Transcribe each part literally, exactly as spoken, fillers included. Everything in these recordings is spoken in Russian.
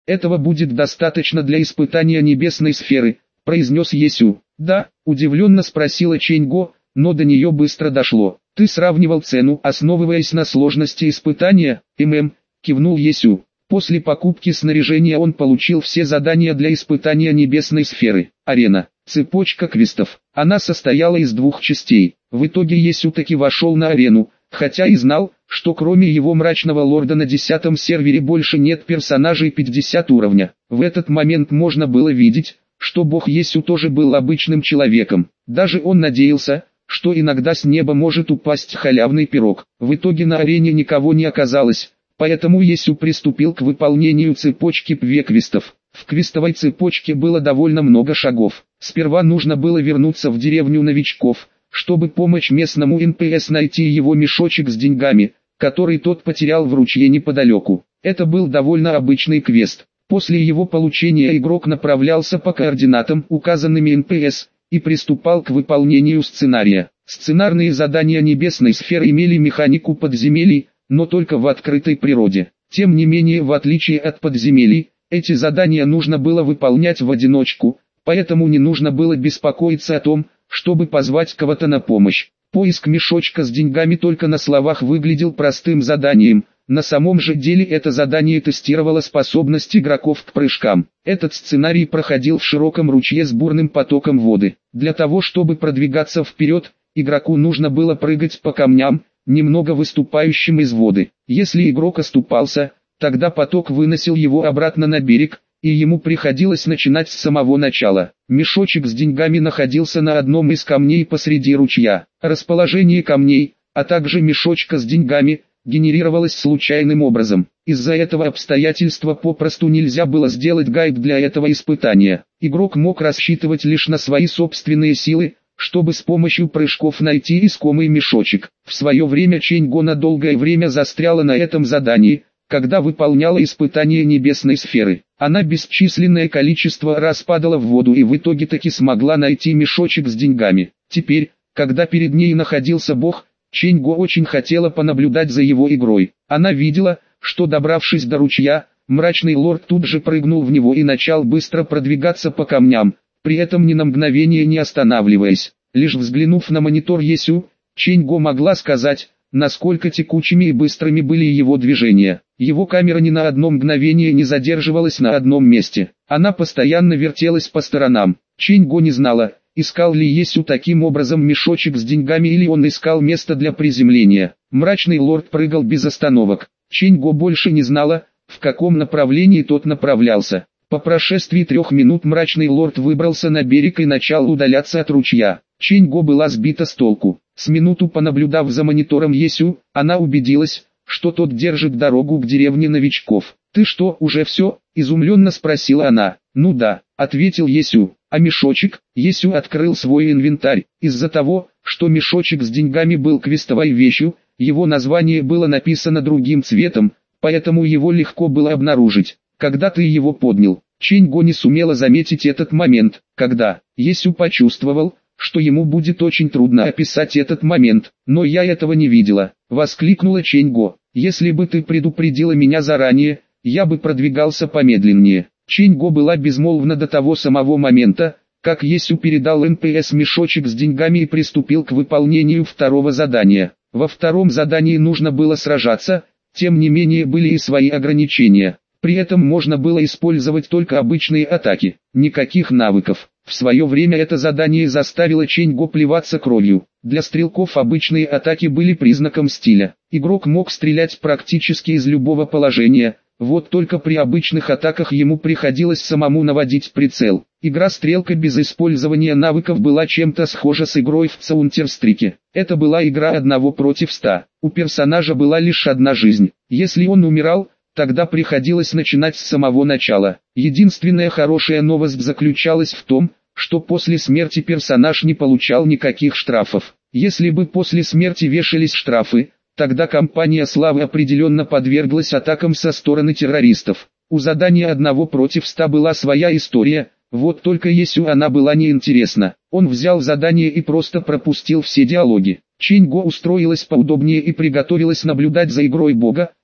Этого будет достаточно для испытания небесной сферы, произнес Есю. Да, удивленно спросила Чэньго, но до нее быстро дошло. Ты сравнивал цену, основываясь на сложности испытания? ММ, кивнул Есю. После покупки снаряжения он получил все задания для испытания небесной сферы. Арена. Цепочка квестов. Она состояла из двух частей. В итоге Есю таки вошел на арену, хотя и знал, что кроме его мрачного лорда на десятом сервере больше нет персонажей пятидесятого уровня. В этот момент можно было видеть, что бог Есю тоже был обычным человеком. Даже он надеялся, что иногда с неба может упасть халявный пирог. В итоге на арене никого не оказалось, поэтому Есю приступил к выполнению цепочки пве-квестов. В квестовой цепочке было довольно много шагов. Сперва нужно было вернуться в деревню новичков, чтобы помочь местному эн пэ эс найти его мешочек с деньгами, который тот потерял в ручье неподалеку. Это был довольно обычный квест. После его получения игрок направлялся по координатам, указанным эн пэ эс, и приступал к выполнению сценария. Сценарные задания небесной сферы имели механику подземелий, но только в открытой природе. Тем не менее, в отличие от подземелий, эти задания нужно было выполнять в одиночку, поэтому не нужно было беспокоиться о том, чтобы позвать кого-то на помощь. Поиск мешочка с деньгами только на словах выглядел простым заданием, на самом же деле это задание тестировало способность игроков к прыжкам. Этот сценарий проходил в широком ручье с бурным потоком воды. Для того чтобы продвигаться вперед, игроку нужно было прыгать по камням, немного выступающим из воды. Если игрок оступался, тогда поток выносил его обратно на берег, и ему приходилось начинать с самого начала. Мешочек с деньгами находился на одном из камней посреди ручья. Расположение камней, а также мешочка с деньгами, генерировалось случайным образом. Из-за этого обстоятельства попросту нельзя было сделать гайд для этого испытания. Игрок мог рассчитывать лишь на свои собственные силы, чтобы с помощью прыжков найти искомый мешочек. В свое время Чэньго на долгое время застряла на этом задании, когда выполняла испытание небесной сферы. Она бесчисленное количество раз падала в воду и в итоге таки смогла найти мешочек с деньгами. Теперь, когда перед ней находился бог, Чэньго очень хотела понаблюдать за его игрой. Она видела, что добравшись до ручья, мрачный лорд тут же прыгнул в него и начал быстро продвигаться по камням, при этом ни на мгновение не останавливаясь. Лишь взглянув на монитор Есю, Чэньго могла сказать, насколько текучими и быстрыми были его движения. Его камера ни на одно мгновение не задерживалась на одном месте. Она постоянно вертелась по сторонам. Чэньго не знала, искал ли Есю таким образом мешочек с деньгами или он искал место для приземления. Мрачный лорд прыгал без остановок. Чэньго больше не знала, в каком направлении тот направлялся. По прошествии трех минут мрачный лорд выбрался на берег и начал удаляться от ручья. Чэньго была сбита с толку. С минуту понаблюдав за монитором Есю, она убедилась, что тот держит дорогу к деревне новичков. «Ты что, уже все?» – изумленно спросила она. «Ну да», – ответил Есю. «А мешочек?» Есю открыл свой инвентарь. Из-за того, что мешочек с деньгами был квестовой вещью, его название было написано другим цветом, поэтому его легко было обнаружить. Когда ты его поднял, Чэньго не сумела заметить этот момент, когда Есю почувствовал, что ему будет очень трудно описать этот момент, но я этого не видела, воскликнула Чэньго. Если бы ты предупредила меня заранее, я бы продвигался помедленнее. Чэньго была безмолвна до того самого момента, как Есю передал эн пэ эс мешочек с деньгами и приступил к выполнению второго задания. Во втором задании нужно было сражаться, тем не менее были и свои ограничения. При этом можно было использовать только обычные атаки, никаких навыков. В свое время это задание заставило Чэньго плеваться кровью. Для стрелков обычные атаки были признаком стиля. Игрок мог стрелять практически из любого положения, вот только при обычных атаках ему приходилось самому наводить прицел. Игра-стрелка без использования навыков была чем-то схожа с игрой в Counter-Strike. Это была игра одного против ста. У персонажа была лишь одна жизнь. Если он умирал, тогда приходилось начинать с самого начала. Единственная хорошая новость заключалась в том, что после смерти персонаж не получал никаких штрафов. Если бы после смерти вешались штрафы, тогда компания славы определенно подверглась атакам со стороны террористов. У задания одного против ста была своя история, вот только Есю она была неинтересна. Он взял задание и просто пропустил все диалоги. Чэньго устроилась поудобнее и приготовилась наблюдать за игрой бога,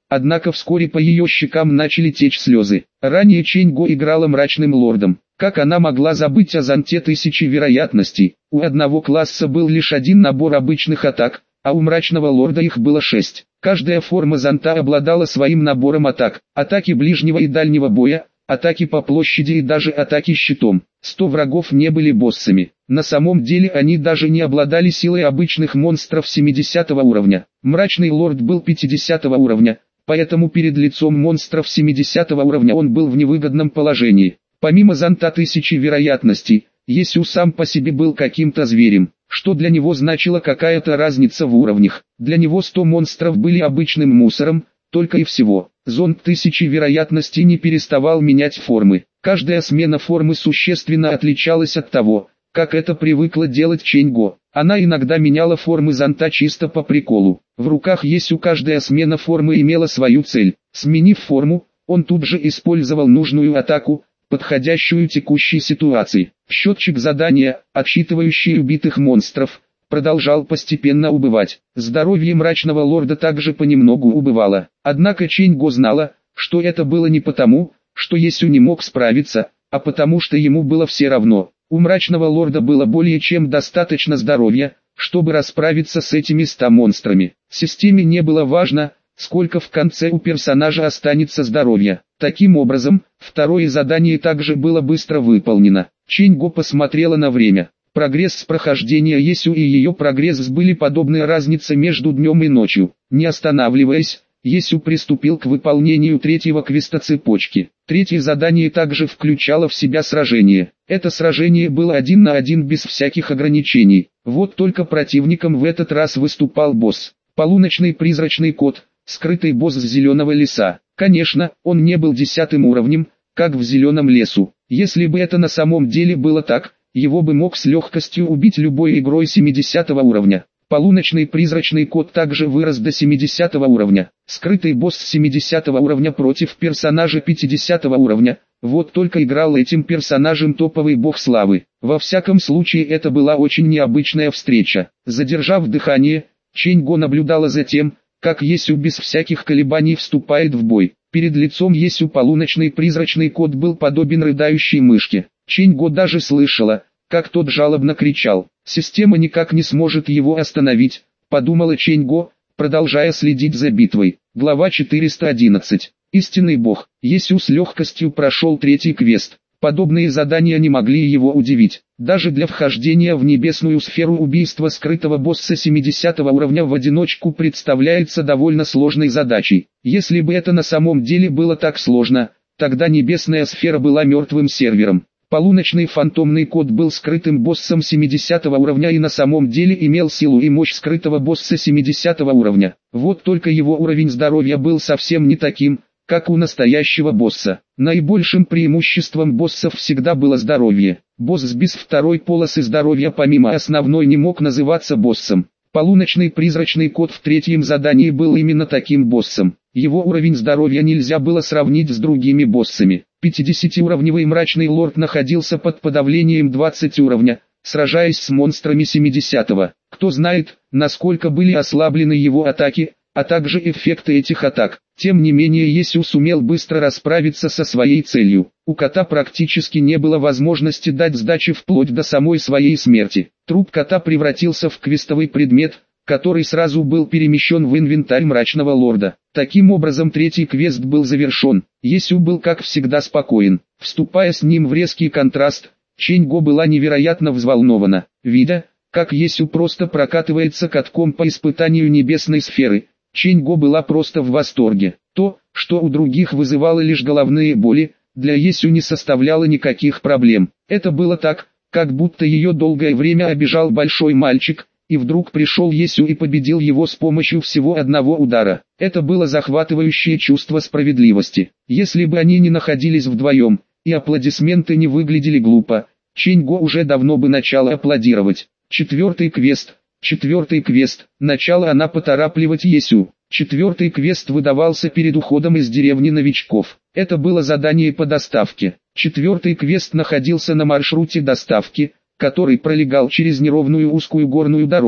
однако вскоре по ее щекам начали течь слезы. Ранее Чэнь-Го играла мрачным лордом. Как она могла забыть о зонте тысячи вероятностей? У одного класса был лишь один набор обычных атак, а у мрачного лорда их было шесть. Каждая форма зонта обладала своим набором атак. Атаки ближнего и дальнего боя, атаки по площади и даже атаки щитом. Сто врагов не были боссами. На самом деле они даже не обладали силой обычных монстров семидесятого уровня. Мрачный лорд был пятидесятого уровня, поэтому перед лицом монстров семидесятого уровня он был в невыгодном положении. Помимо зонта тысячи вероятностей, Есю сам по себе был каким-то зверем, что для него значила какая-то разница в уровнях. Для него сто монстров были обычным мусором, только и всего. Зонт тысячи вероятностей не переставал менять формы. Каждая смена формы существенно отличалась от того, как это привыкла делать Чэнь-Го. Она иногда меняла формы зонта чисто по приколу. В руках Есю каждая смена формы имела свою цель. Сменив форму, он тут же использовал нужную атаку, подходящую текущей ситуации. Счетчик задания, отсчитывающий убитых монстров, продолжал постепенно убывать. Здоровье мрачного лорда также понемногу убывало. Однако Чэнь-Го знала, что это было не потому, что Есю не мог справиться, а потому что ему было все равно. У мрачного лорда было более чем достаточно здоровья, чтобы расправиться с этими ста монстрами. Системе не было важно, сколько в конце у персонажа останется здоровья. Таким образом, второе задание также было быстро выполнено. Чэнь-Го посмотрела на время. Прогресс с прохождения Есю и ее прогресс были подобны разнице между днем и ночью. Не останавливаясь, Есю приступил к выполнению третьего квеста цепочки. Третье задание также включало в себя сражение. Это сражение было один на один без всяких ограничений. Вот только противником в этот раз выступал босс. Полуночный призрачный кот, скрытый босс с зеленого леса. Конечно, он не был десятым уровнем, как в зеленом лесу. Если бы это на самом деле было так, его бы мог с легкостью убить любой игрой семидесятого уровня. Полуночный призрачный кот также вырос до семидесятого уровня. Скрытый босс семидесятого уровня против персонажа пятидесятого уровня. Вот только играл этим персонажем топовый бог славы. Во всяком случае это была очень необычная встреча. Задержав дыхание, Чэнь-Го наблюдала за тем, как Есю без всяких колебаний вступает в бой. Перед лицом Есю полуночный призрачный кот был подобен рыдающей мышке. Чэнь-Го даже слышала, как тот жалобно кричал. Система никак не сможет его остановить, подумала Чэнь-Го, продолжая следить за битвой. Глава четыреста одиннадцать. Истинный бог. Есю с легкостью прошел третий квест. Подобные задания не могли его удивить. Даже для вхождения в небесную сферу убийство скрытого босса семидесятого уровня в одиночку представляется довольно сложной задачей. Если бы это на самом деле было так сложно, тогда небесная сфера была мертвым сервером. Полуночный фантомный кот был скрытым боссом семидесятого уровня и на самом деле имел силу и мощь скрытого босса семидесятого уровня. Вот только его уровень здоровья был совсем не таким, как у настоящего босса. Наибольшим преимуществом боссов всегда было здоровье. Босс без второй полосы здоровья помимо основной не мог называться боссом. Полуночный призрачный кот в третьем задании был именно таким боссом. Его уровень здоровья нельзя было сравнить с другими боссами. пятидесятиуровневый мрачный лорд находился под подавлением двадцать уровня, сражаясь с монстрами семидесятого. Кто знает, насколько были ослаблены его атаки, а также эффекты этих атак. Тем не менее Есю сумел быстро расправиться со своей целью. У кота практически не было возможности дать сдачи вплоть до самой своей смерти. Труп кота превратился в квестовый предмет, который сразу был перемещен в инвентарь мрачного лорда. Таким образом третий квест был завершен. Есю был как всегда спокоен. Вступая с ним в резкий контраст, Чэнь-Го была невероятно взволнована. Видя, как Есю просто прокатывается катком по испытанию небесной сферы, Чэнь-Го была просто в восторге. То, что у других вызывало лишь головные боли, для Есю не составляло никаких проблем. Это было так, как будто ее долгое время обижал большой мальчик, и вдруг пришел Есю и победил его с помощью всего одного удара. Это было захватывающее чувство справедливости. Если бы они не находились вдвоем, и аплодисменты не выглядели глупо, Чэнь-Го уже давно бы начала аплодировать. Четвертый квест. Четвертый квест. Начала она поторапливать Есю. Четвертый квест выдавался перед уходом из деревни новичков. Это было задание по доставке. Четвертый квест находился на маршруте доставки, который пролегал через неровную узкую горную дорогу.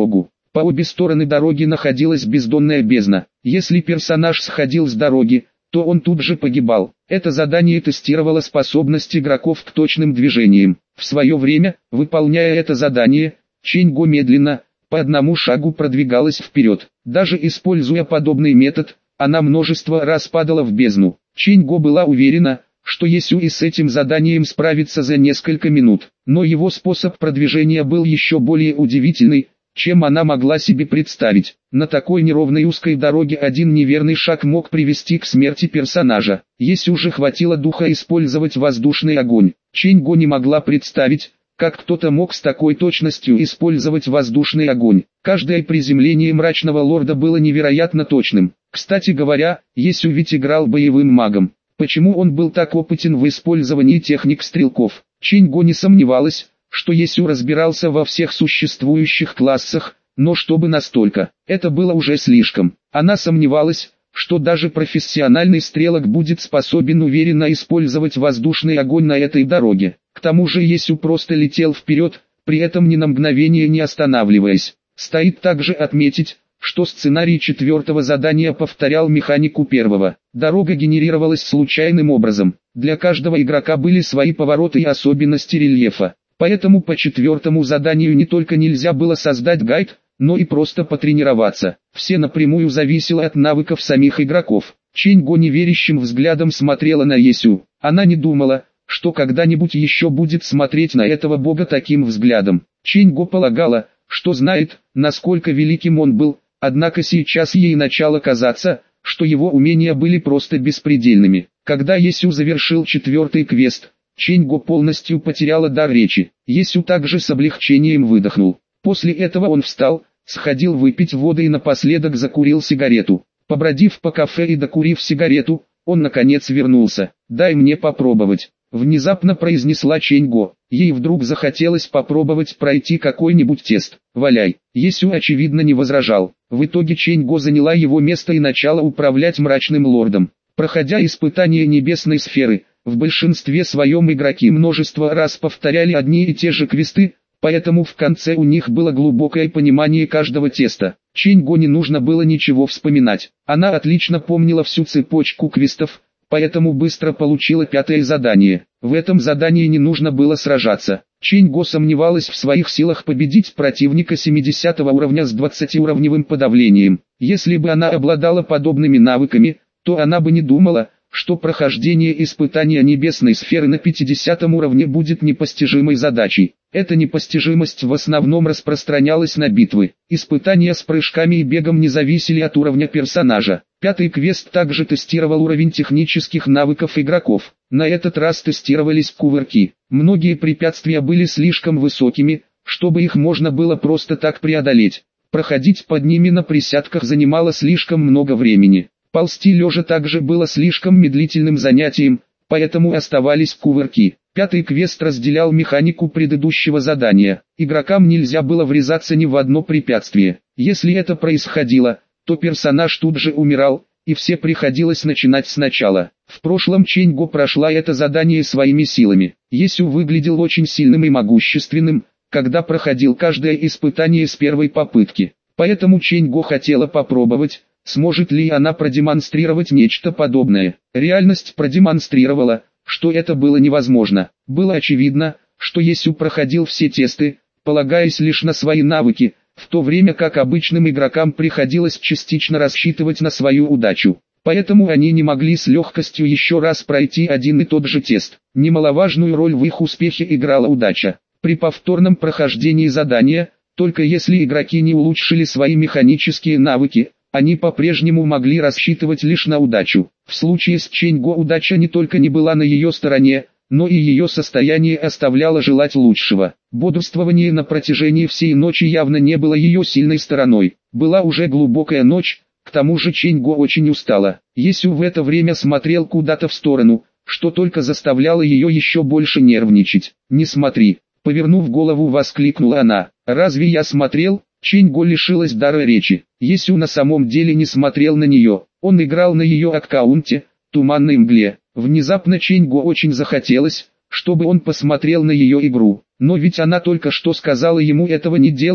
По обе стороны дороги находилась бездонная бездна. Если персонаж сходил с дороги, то он тут же погибал. Это задание тестировало способность игроков к точным движениям. В свое время, выполняя это задание, Чэнь Го медленно, по одному шагу продвигалась вперед. Даже используя подобный метод, она множество раз падала в бездну. Чэнь Го была уверена, что Есюи с этим заданием справится за несколько минут. Но его способ продвижения был еще более удивительный, чем она могла себе представить. На такой неровной узкой дороге один неверный шаг мог привести к смерти персонажа. Есю же хватило духа использовать воздушный огонь. Чэнь Го не могла представить, как кто-то мог с такой точностью использовать воздушный огонь. Каждое приземление мрачного лорда было невероятно точным. Кстати говоря, Есю ведь играл боевым магом. Почему он был так опытен в использовании техник стрелков? Чэнь Го не сомневалась, что Есю разбирался во всех существующих классах, но чтобы настолько, это было уже слишком. Она сомневалась, что даже профессиональный стрелок будет способен уверенно использовать воздушный огонь на этой дороге. К тому же Есю просто летел вперед, при этом ни на мгновение не останавливаясь. Стоит также отметить, что сценарий четвертого задания повторял механику первого. Дорога генерировалась случайным образом. Для каждого игрока были свои повороты и особенности рельефа. Поэтому по четвертому заданию не только нельзя было создать гайд, но и просто потренироваться. Все напрямую зависело от навыков самих игроков. Чэнь Го неверящим взглядом смотрела на Есю. Она не думала, что когда-нибудь еще будет смотреть на этого бога таким взглядом. Чэнь Го полагала, что знает, насколько великим он был, однако сейчас ей начало казаться, что его умения были просто беспредельными. Когда Есю завершил четвертый квест, Чэнь Го полностью потеряла дар речи. Есю также с облегчением выдохнул. После этого он встал, сходил выпить воды и напоследок закурил сигарету. Побродив по кафе и докурив сигарету, он наконец вернулся. «Дай мне попробовать», — внезапно произнесла Чэнь Го. Ей вдруг захотелось попробовать пройти какой-нибудь тест. «Валяй». Есю очевидно не возражал. В итоге Чэнь Го заняла его место и начала управлять мрачным лордом. Проходя испытания небесной сферы, в большинстве своем игроки множество раз повторяли одни и те же квесты, поэтому в конце у них было глубокое понимание каждого теста. Чэнь Го не нужно было ничего вспоминать. Она отлично помнила всю цепочку квестов, поэтому быстро получила пятое задание. В этом задании не нужно было сражаться. Чэнь Го сомневалась в своих силах победить противника семидесятого уровня с двадцатиуровневым подавлением. Если бы она обладала подобными навыками, то она бы не думала, что прохождение испытания небесной сферы на пятидесятом уровне будет непостижимой задачей. Эта непостижимость в основном распространялась на битвы. Испытания с прыжками и бегом не зависели от уровня персонажа. Пятый квест также тестировал уровень технических навыков игроков. На этот раз тестировались кувырки. Многие препятствия были слишком высокими, чтобы их можно было просто так преодолеть. Проходить под ними на присядках занимало слишком много времени. Ползти лежа также было слишком медлительным занятием, поэтому оставались кувырки. Пятый квест разделял механику предыдущего задания. Игрокам нельзя было врезаться ни в одно препятствие. Если это происходило, то персонаж тут же умирал, и все приходилось начинать сначала. В прошлом Чэнь Го прошла это задание своими силами. Есю выглядел очень сильным и могущественным, когда проходил каждое испытание с первой попытки. Поэтому Чэнь Го хотела попробовать, сможет ли она продемонстрировать нечто подобное. Реальность продемонстрировала, что это было невозможно. Было очевидно, что Есю проходил все тесты, полагаясь лишь на свои навыки, в то время как обычным игрокам приходилось частично рассчитывать на свою удачу. Поэтому они не могли с легкостью еще раз пройти один и тот же тест. Немаловажную роль в их успехе играла удача. При повторном прохождении задания, только если игроки не улучшили свои механические навыки, они по-прежнему могли рассчитывать лишь на удачу. В случае с Чэнь Го удача не только не была на ее стороне, но и ее состояние оставляло желать лучшего. Бодрствование на протяжении всей ночи явно не было ее сильной стороной. Была уже глубокая ночь, к тому же Чэнь Го очень устала. Есю в это время смотрел куда-то в сторону, что только заставляло ее еще больше нервничать. «Не смотри!» Повернув голову, воскликнула она. «Разве я смотрел?» Чэнь Го лишилась дара речи. Есю на самом деле не смотрел на нее. Он играл на ее аккаунте, туманной мгле. Внезапно Чэнь Го очень захотелось, чтобы он посмотрел на ее игру. Но ведь она только что сказала ему этого не делать,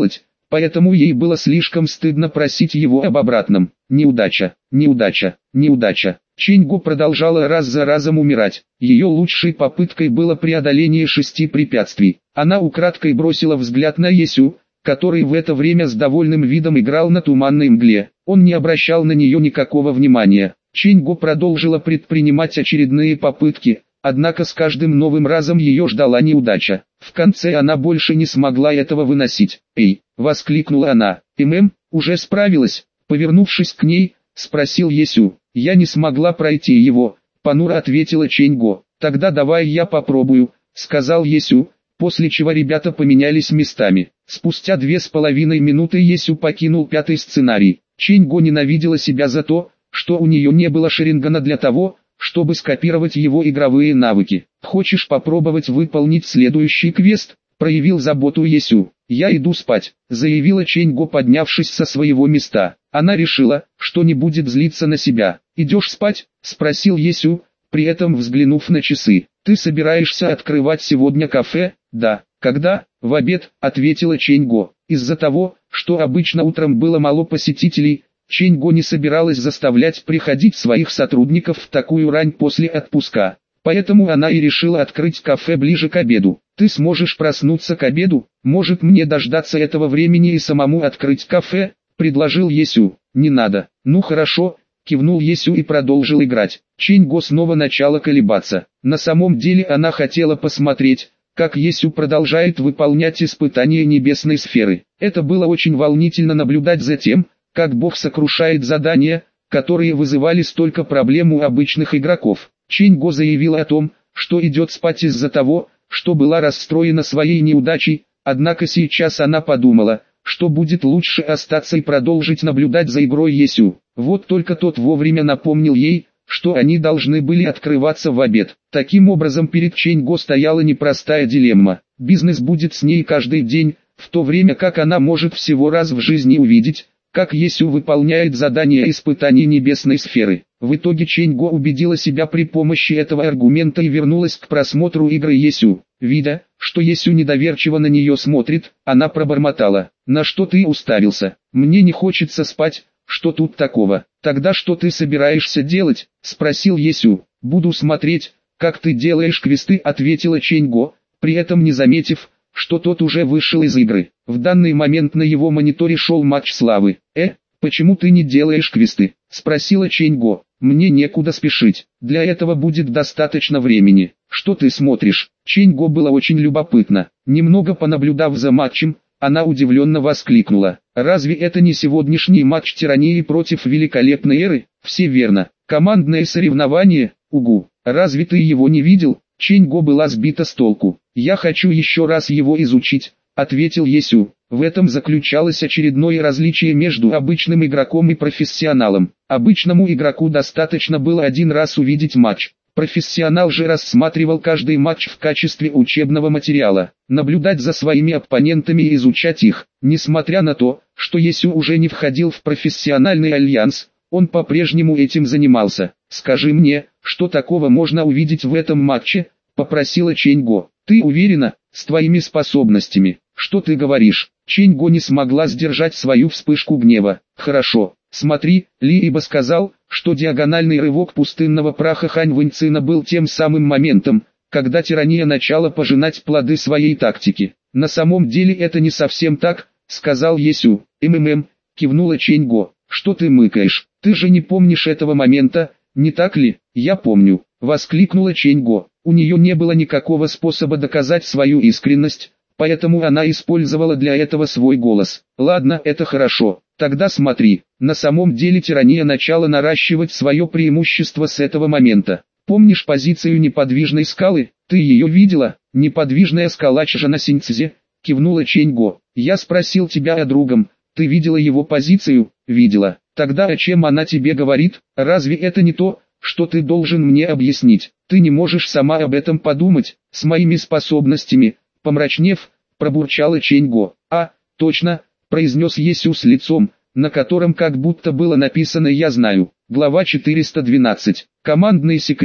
поэтому ей было слишком стыдно просить его об обратном. Неудача, неудача, неудача. Чэнь-Го продолжала раз за разом умирать. Ее лучшей попыткой было преодоление шести препятствий. Она украдкой бросила взгляд на Есю, который в это время с довольным видом играл на туманной мгле. Он не обращал на нее никакого внимания. Чэнь-Го продолжила предпринимать очередные попытки, однако с каждым новым разом ее ждала неудача. В конце она больше не смогла этого выносить. «Эй!» — воскликнула она. «ММ, уже справилась?» Повернувшись к ней, спросил Есю. «Я не смогла пройти его», — понуро ответила Чэнь-Го. «Тогда давай я попробую», — сказал Есю, после чего ребята поменялись местами. Спустя две с половиной минуты Есю покинул пятый сценарий. Чэнь-Го ненавидела себя за то, что у нее не было Шарингана для того, чтобы скопировать его игровые навыки. «Хочешь попробовать выполнить следующий квест?» — проявил заботу Есю. «Я иду спать», — заявила Чэнь-Го, поднявшись со своего места. Она решила, что не будет злиться на себя. «Идешь спать?» — спросил Есю, при этом взглянув на часы. «Ты собираешься открывать сегодня кафе?» «Да». «Когда?» «В обед», — ответила Чэнь-Го. Из-за того, что обычно утром было мало посетителей, Чэнь-Го не собиралась заставлять приходить своих сотрудников в такую рань после отпуска. Поэтому она и решила открыть кафе ближе к обеду. «Ты сможешь проснуться к обеду? Может, мне дождаться этого времени и самому открыть кафе?» — предложил Есю. «Не надо». «Ну хорошо», — кивнул Есю и продолжил играть. Чэнь-Го снова начала колебаться. На самом деле она хотела посмотреть, как Есю продолжает выполнять испытания небесной сферы. Это было очень волнительно наблюдать за тем, как Бог сокрушает задания, которые вызывали столько проблем у обычных игроков. Чэнь-Го заявила о том, что идет спать из-за того, что была расстроена своей неудачей, однако сейчас она подумала, что будет лучше остаться и продолжить наблюдать за игрой Есю. Вот только тот вовремя напомнил ей, что они должны были открываться в обед. Таким образом, перед Чэнь-Го стояла непростая дилемма. Бизнес будет с ней каждый день, в то время как она может всего раз в жизни увидеть, как Есю выполняет задания испытаний небесной сферы. В итоге Чэнь-Го убедила себя при помощи этого аргумента и вернулась к просмотру игры Есю. Видя, что Есю недоверчиво на нее смотрит, она пробормотала: «На что ты уставился? Мне не хочется спать, что тут такого?» «Тогда что ты собираешься делать?» — спросил Есю. «Буду смотреть, как ты делаешь квесты», — ответила Чэнь-Го, при этом не заметив, что тот уже вышел из игры. В данный момент на его мониторе шел матч славы. «Э, почему ты не делаешь квесты?» — спросила Чэнь-Го. «Мне некуда спешить, для этого будет достаточно времени». «Что ты смотришь?» Чэнь-Го было очень любопытно. Немного понаблюдав за матчем, она удивленно воскликнула: «Разве это не сегодняшний матч Тирании против Великолепной Эры?» «Все верно. Командное соревнование, угу. Разве ты его не видел?» Чэнь-Го была сбита с толку. «Я хочу еще раз его изучить», — ответил Есю. В этом заключалось очередное различие между обычным игроком и профессионалом. Обычному игроку достаточно было один раз увидеть матч. Профессионал же рассматривал каждый матч в качестве учебного материала, наблюдать за своими оппонентами и изучать их. Несмотря на то, что Есю уже не входил в профессиональный альянс, он по-прежнему этим занимался. «Скажи мне, что такого можно увидеть в этом матче?» — попросила Чэнь-Го. «Ты уверена, с твоими способностями? Что ты говоришь?» Чэнь-Го не смогла сдержать свою вспышку гнева. «Хорошо, смотри», — Ли Ибо сказал, что диагональный рывок пустынного праха Хань Вэньцина был тем самым моментом, когда тирания начала пожинать плоды своей тактики. «На самом деле это не совсем так», — сказал Есю. «МММ», — кивнула Чэнь-Го. «Что ты мыкаешь? Ты же не помнишь этого момента, не так ли?» «Я помню», — воскликнула Чэнь-Го. У нее не было никакого способа доказать свою искренность, поэтому она использовала для этого свой голос. «Ладно, это хорошо. Тогда смотри, на самом деле тирания начала наращивать свое преимущество с этого момента. Помнишь позицию неподвижной скалы? Ты ее видела?» «Неподвижная скала Чжанасиньцзе», — кивнула Чэнь-Го. «Я спросил тебя о другом. Ты видела его позицию?» «Видела». «Тогда о чем она тебе говорит? Разве это не то, что ты должен мне объяснить? Ты не можешь сама об этом подумать, с моими способностями?» Помрачнев, пробурчала Чэнь-Го. «А, точно», — произнес Есю с лицом, на котором как будто было написано «Я знаю». Глава четыреста двенадцать. Командный секрет.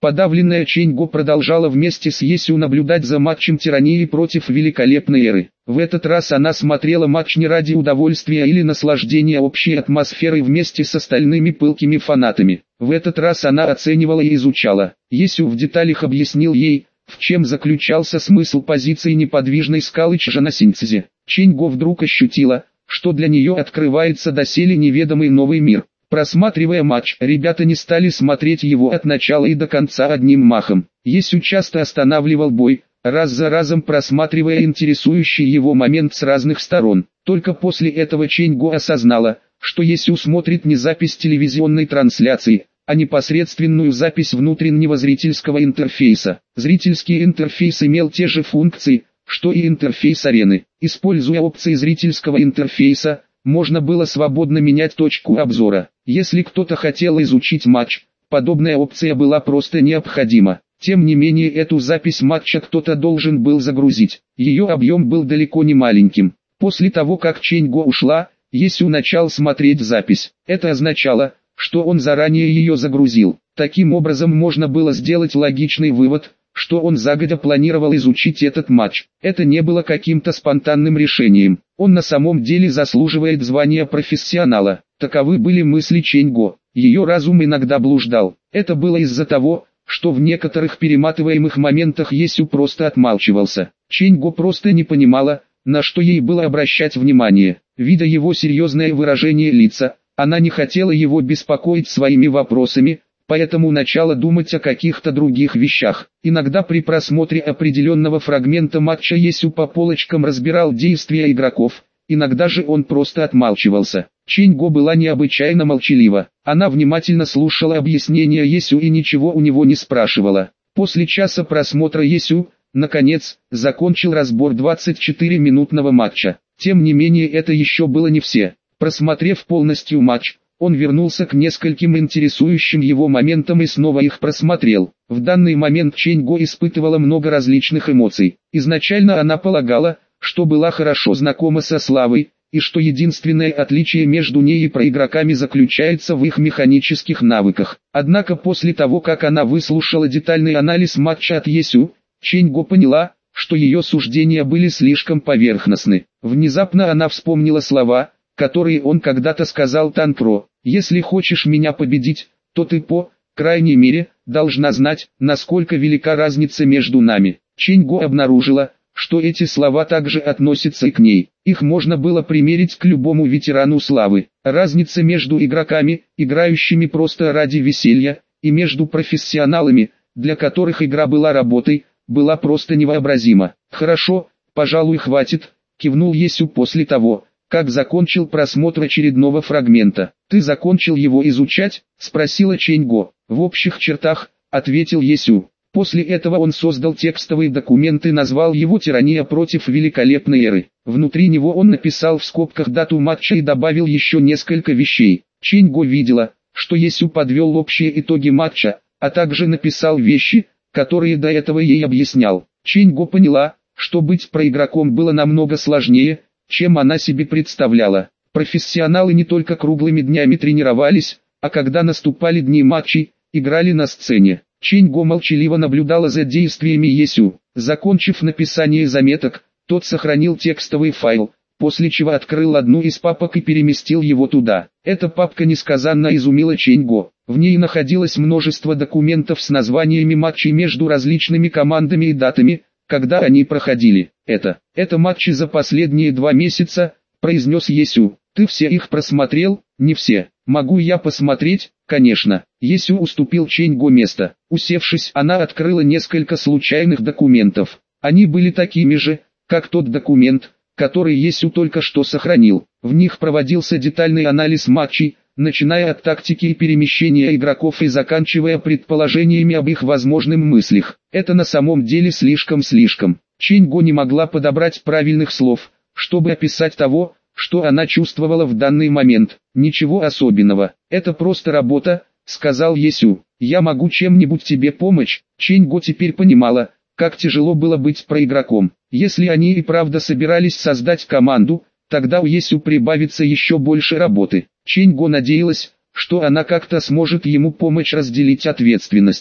Подавленная Чэнь-Го продолжала вместе с Есю наблюдать за матчем тирании против великолепной эры. В этот раз она смотрела матч не ради удовольствия или наслаждения общей атмосферой вместе с остальными пылкими фанатами. В этот раз она оценивала и изучала. Есю в деталях объяснил ей, в чем заключался смысл позиции неподвижной скалы Чжанасиньцзи. Чэнь-Го вдруг ощутила, что для нее открывается доселе неведомый новый мир. Просматривая матч, ребята не стали смотреть его от начала и до конца одним махом. Есю часто останавливал бой, раз за разом просматривая интересующий его момент с разных сторон. Только после этого Чэнь-Го осознала, что Есю смотрит не запись телевизионной трансляции, а непосредственную запись внутреннего зрительского интерфейса. Зрительский интерфейс имел те же функции, что и интерфейс арены. Используя опции зрительского интерфейса, можно было свободно менять точку обзора. Если кто-то хотел изучить матч, подобная опция была просто необходима. Тем не менее эту запись матча кто-то должен был загрузить. Ее объем был далеко не маленьким. После того как Чэнь-Го ушла, Есю начал смотреть запись. Это означало, что он заранее ее загрузил. Таким образом можно было сделать логичный вывод, что он загодя планировал изучить этот матч. Это не было каким-то спонтанным решением. Он на самом деле заслуживает звания профессионала. Таковы были мысли Чэнь-Го. Ее разум иногда блуждал. Это было из-за того, что в некоторых перематываемых моментах Есю просто отмалчивался. Чэнь-Го просто не понимала, на что ей было обращать внимание. Видя его серьезное выражение лица, она не хотела его беспокоить своими вопросами, поэтому начала думать о каких-то других вещах. Иногда при просмотре определенного фрагмента матча Есю по полочкам разбирал действия игроков, иногда же он просто отмалчивался. Чэнь-Го была необычайно молчалива. Она внимательно слушала объяснения Есю и ничего у него не спрашивала. После часа просмотра Есю, наконец, закончил разбор двадцатичетырёминутного матча. Тем не менее это еще было не все. Просмотрев полностью матч, он вернулся к нескольким интересующим его моментам и снова их просмотрел. В данный момент Чэнь-Го испытывала много различных эмоций. Изначально она полагала, что была хорошо знакома со Славой, и что единственное отличие между ней и проигроками заключается в их механических навыках. Однако после того как она выслушала детальный анализ матча от Есю, Чэнь-Го поняла, что ее суждения были слишком поверхностны. Внезапно она вспомнила слова, которые он когда-то сказал Танпро: «Если хочешь меня победить, то ты по крайней мере должна знать, насколько велика разница между нами». Чэнь-Го обнаружила, что эти слова также относятся и к ней. Их можно было примерить к любому ветерану славы. Разница между игроками, играющими просто ради веселья, и между профессионалами, для которых игра была работой, была просто невообразима. «Хорошо, пожалуй, хватит», — кивнул Есю после того, как закончил просмотр очередного фрагмента. «Ты закончил его изучать?» — спросила Чэнь-Го. «В общих чертах», — ответил Есю. После этого он создал текстовый документ и назвал его «Тирания против великолепной эры». Внутри него он написал в скобках дату матча и добавил еще несколько вещей. Чэнь-Го видела, что Есю подвел общие итоги матча, а также написал вещи, которые до этого ей объяснял. Чэнь-Го поняла, что быть проигроком было намного сложнее, чем она себе представляла. Профессионалы не только круглыми днями тренировались, а когда наступали дни матчей, играли на сцене. Чэнь-Го молчаливо наблюдала за действиями Есю. Закончив написание заметок, тот сохранил текстовый файл, после чего открыл одну из папок и переместил его туда. Эта папка несказанно изумила Чэнь-Го. В ней находилось множество документов с названиями матчей между различными командами и датами, когда они проходили. «Это, это матчи за последние два месяца», — произнес Есю. «Ты все их просмотрел?» «Не все. Могу я посмотреть?» «Конечно». Есю уступил Чэнь-Го место. Усевшись, она открыла несколько случайных документов. Они были такими же, как тот документ, который Есю только что сохранил. В них проводился детальный анализ матчей, начиная от тактики и перемещения игроков и заканчивая предположениями об их возможных мыслях. Это на самом деле слишком-слишком. Чэнь-Го не могла подобрать правильных слов, чтобы описать того, что она чувствовала в данный момент. «Ничего особенного. Это просто работа», — сказал Есю. «Я могу чем-нибудь тебе помочь?» Чэнь-Го теперь понимала, как тяжело было быть проигроком. Если они и правда собирались создать команду, тогда у Есю прибавится еще больше работы. Чэнь-Го надеялась, что она как-то сможет ему помочь разделить ответственность.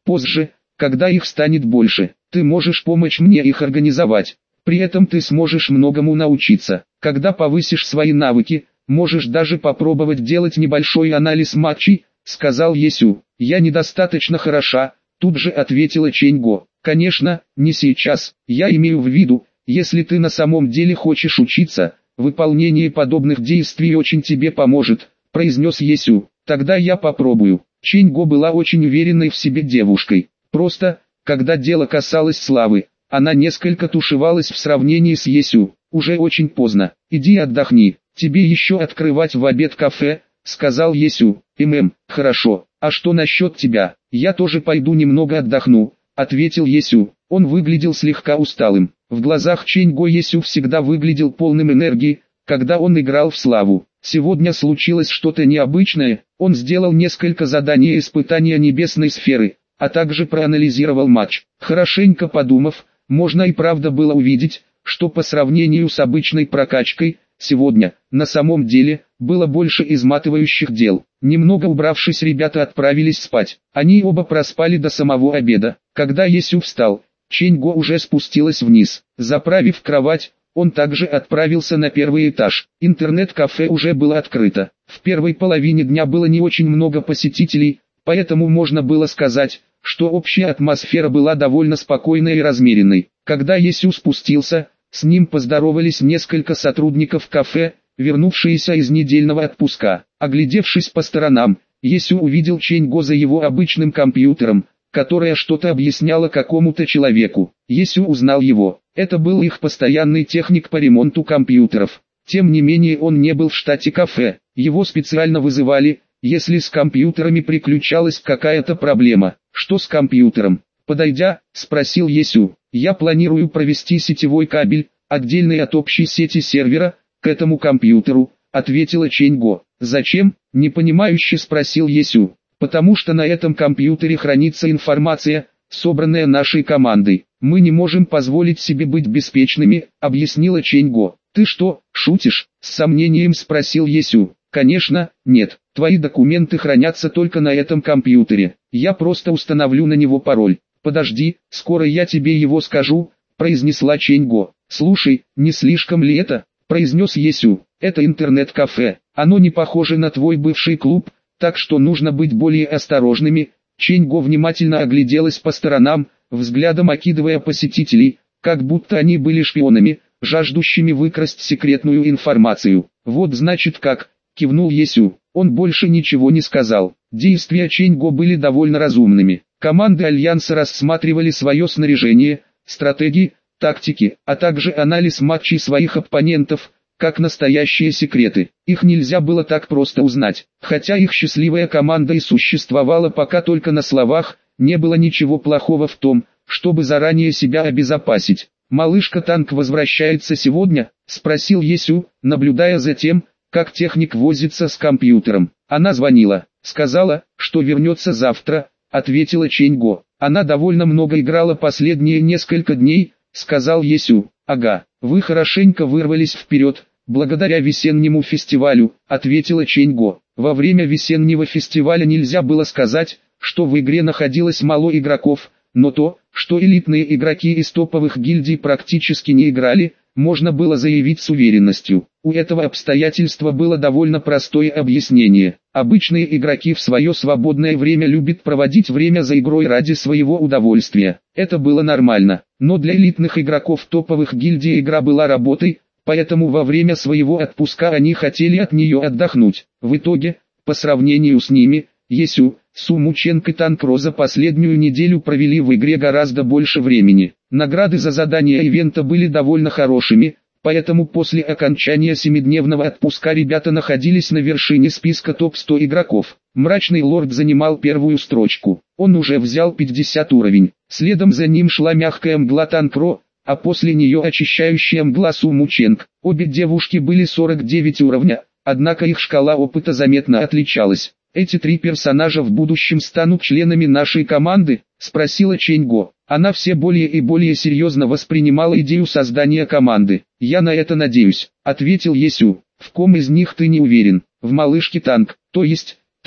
Позже, когда их станет больше, ты можешь помочь мне их организовать. При этом ты сможешь многому научиться. Когда повысишь свои навыки, можешь даже попробовать делать небольшой анализ матчей, сказал Есю. Я недостаточно хороша, тут же ответила Чэнь Го. Конечно, не сейчас, я имею в виду, если ты на самом деле хочешь учиться, выполнение подобных действий очень тебе поможет, произнес Есю. Тогда я попробую. Чэнь Го была очень уверенной в себе девушкой. Просто, когда дело касалось славы, она несколько тушевалась в сравнении с Есю. Уже очень поздно, иди отдохни, тебе еще открывать в обед кафе, сказал Есю. Мм, хорошо, а что насчет тебя? Я тоже пойду немного отдохну, ответил Есю. Он выглядел слегка усталым. В глазах Чэнь Го Есю всегда выглядел полным энергии, когда он играл в славу. Сегодня случилось что-то необычное, он сделал несколько заданий испытания небесной сферы, а также проанализировал матч. Хорошенько подумав, можно и правда было увидеть, что по сравнению с обычной прокачкой, сегодня, на самом деле, было больше изматывающих дел. Немного убравшись, ребята отправились спать. Они оба проспали до самого обеда. Когда Есю встал, Чэнь Го уже спустилась вниз. Заправив кровать, он также отправился на первый этаж. Интернет-кафе уже было открыто. В первой половине дня было не очень много посетителей, поэтому можно было сказать, что общая атмосфера была довольно спокойной и размеренной. Когда Есю спустился, с ним поздоровались несколько сотрудников кафе, вернувшиеся из недельного отпуска. Оглядевшись по сторонам, Есю увидел Чэнь Го за его обычным компьютером, которая что-то объясняла какому-то человеку. Есю узнал его. Это был их постоянный техник по ремонту компьютеров. Тем не менее он не был в штате кафе. Его специально вызывали, если с компьютерами приключалась какая-то проблема. Что с компьютером? Подойдя, спросил Есю. Я планирую провести сетевой кабель, отдельный от общей сети сервера, к этому компьютеру, ответила Чэнь Го. Зачем? Непонимающе спросил Есю. Потому что на этом компьютере хранится информация, собранная нашей командой. Мы не можем позволить себе быть беспечными, объяснила Чэнь Го. Ты что, шутишь? С сомнением спросил Есю. Конечно, нет. Твои документы хранятся только на этом компьютере. Я просто установлю на него пароль. Подожди, скоро я тебе его скажу, произнесла Чэнь Го. Слушай, не слишком ли это? Произнес Есю. Это интернет-кафе. Оно не похоже на твой бывший клуб, так что нужно быть более осторожными. Чэнь Го внимательно огляделась по сторонам, взглядом окидывая посетителей, как будто они были шпионами, жаждущими выкрасть секретную информацию. Вот значит как, кивнул Есю. Он больше ничего не сказал. Действия Чэнь Го были довольно разумными. Команды Альянса рассматривали свое снаряжение, стратегии, тактики, а также анализ матчей своих оппонентов, как настоящие секреты. Их нельзя было так просто узнать. Хотя их счастливая команда и существовала пока только на словах, не было ничего плохого в том, чтобы заранее себя обезопасить. «Малышка Танк возвращается сегодня?» – спросил Есю, наблюдая за тем, как техник возится с компьютером. Она звонила, сказала, что вернется завтра, ответила Чэнь Го. Она довольно много играла последние несколько дней, сказал Есю. Ага, вы хорошенько вырвались вперед, благодаря весеннему фестивалю, ответила Чэнь Го. Во время весеннего фестиваля нельзя было сказать, что в игре находилось мало игроков, но то, что элитные игроки из топовых гильдий практически не играли, можно было заявить с уверенностью. У этого обстоятельства было довольно простое объяснение. Обычные игроки в свое свободное время любят проводить время за игрой ради своего удовольствия. Это было нормально. Но для элитных игроков топовых гильдий игра была работой, поэтому во время своего отпуска они хотели от нее отдохнуть. В итоге, по сравнению с ними, Есю, Су Мученко и Танкро за последнюю неделю провели в игре гораздо больше времени. Награды за задания ивента были довольно хорошими, поэтому после окончания семидневного отпуска ребята находились на вершине списка топ сто игроков. Мрачный лорд занимал первую строчку. Он уже взял пятьдесят уровень. Следом за ним шла мягкая мгла Танкро, а после нее очищающая мгла Су Мученко. Обе девушки были сорок девять уровня, однако их шкала опыта заметно отличалась. «Эти три персонажа в будущем станут членами нашей команды?» – спросила Чэнь Го. Она все более и более серьезно воспринимала идею создания команды. «Я на это надеюсь», – ответил Есю. «В ком из них ты не уверен?» «В малышке Танк, то есть,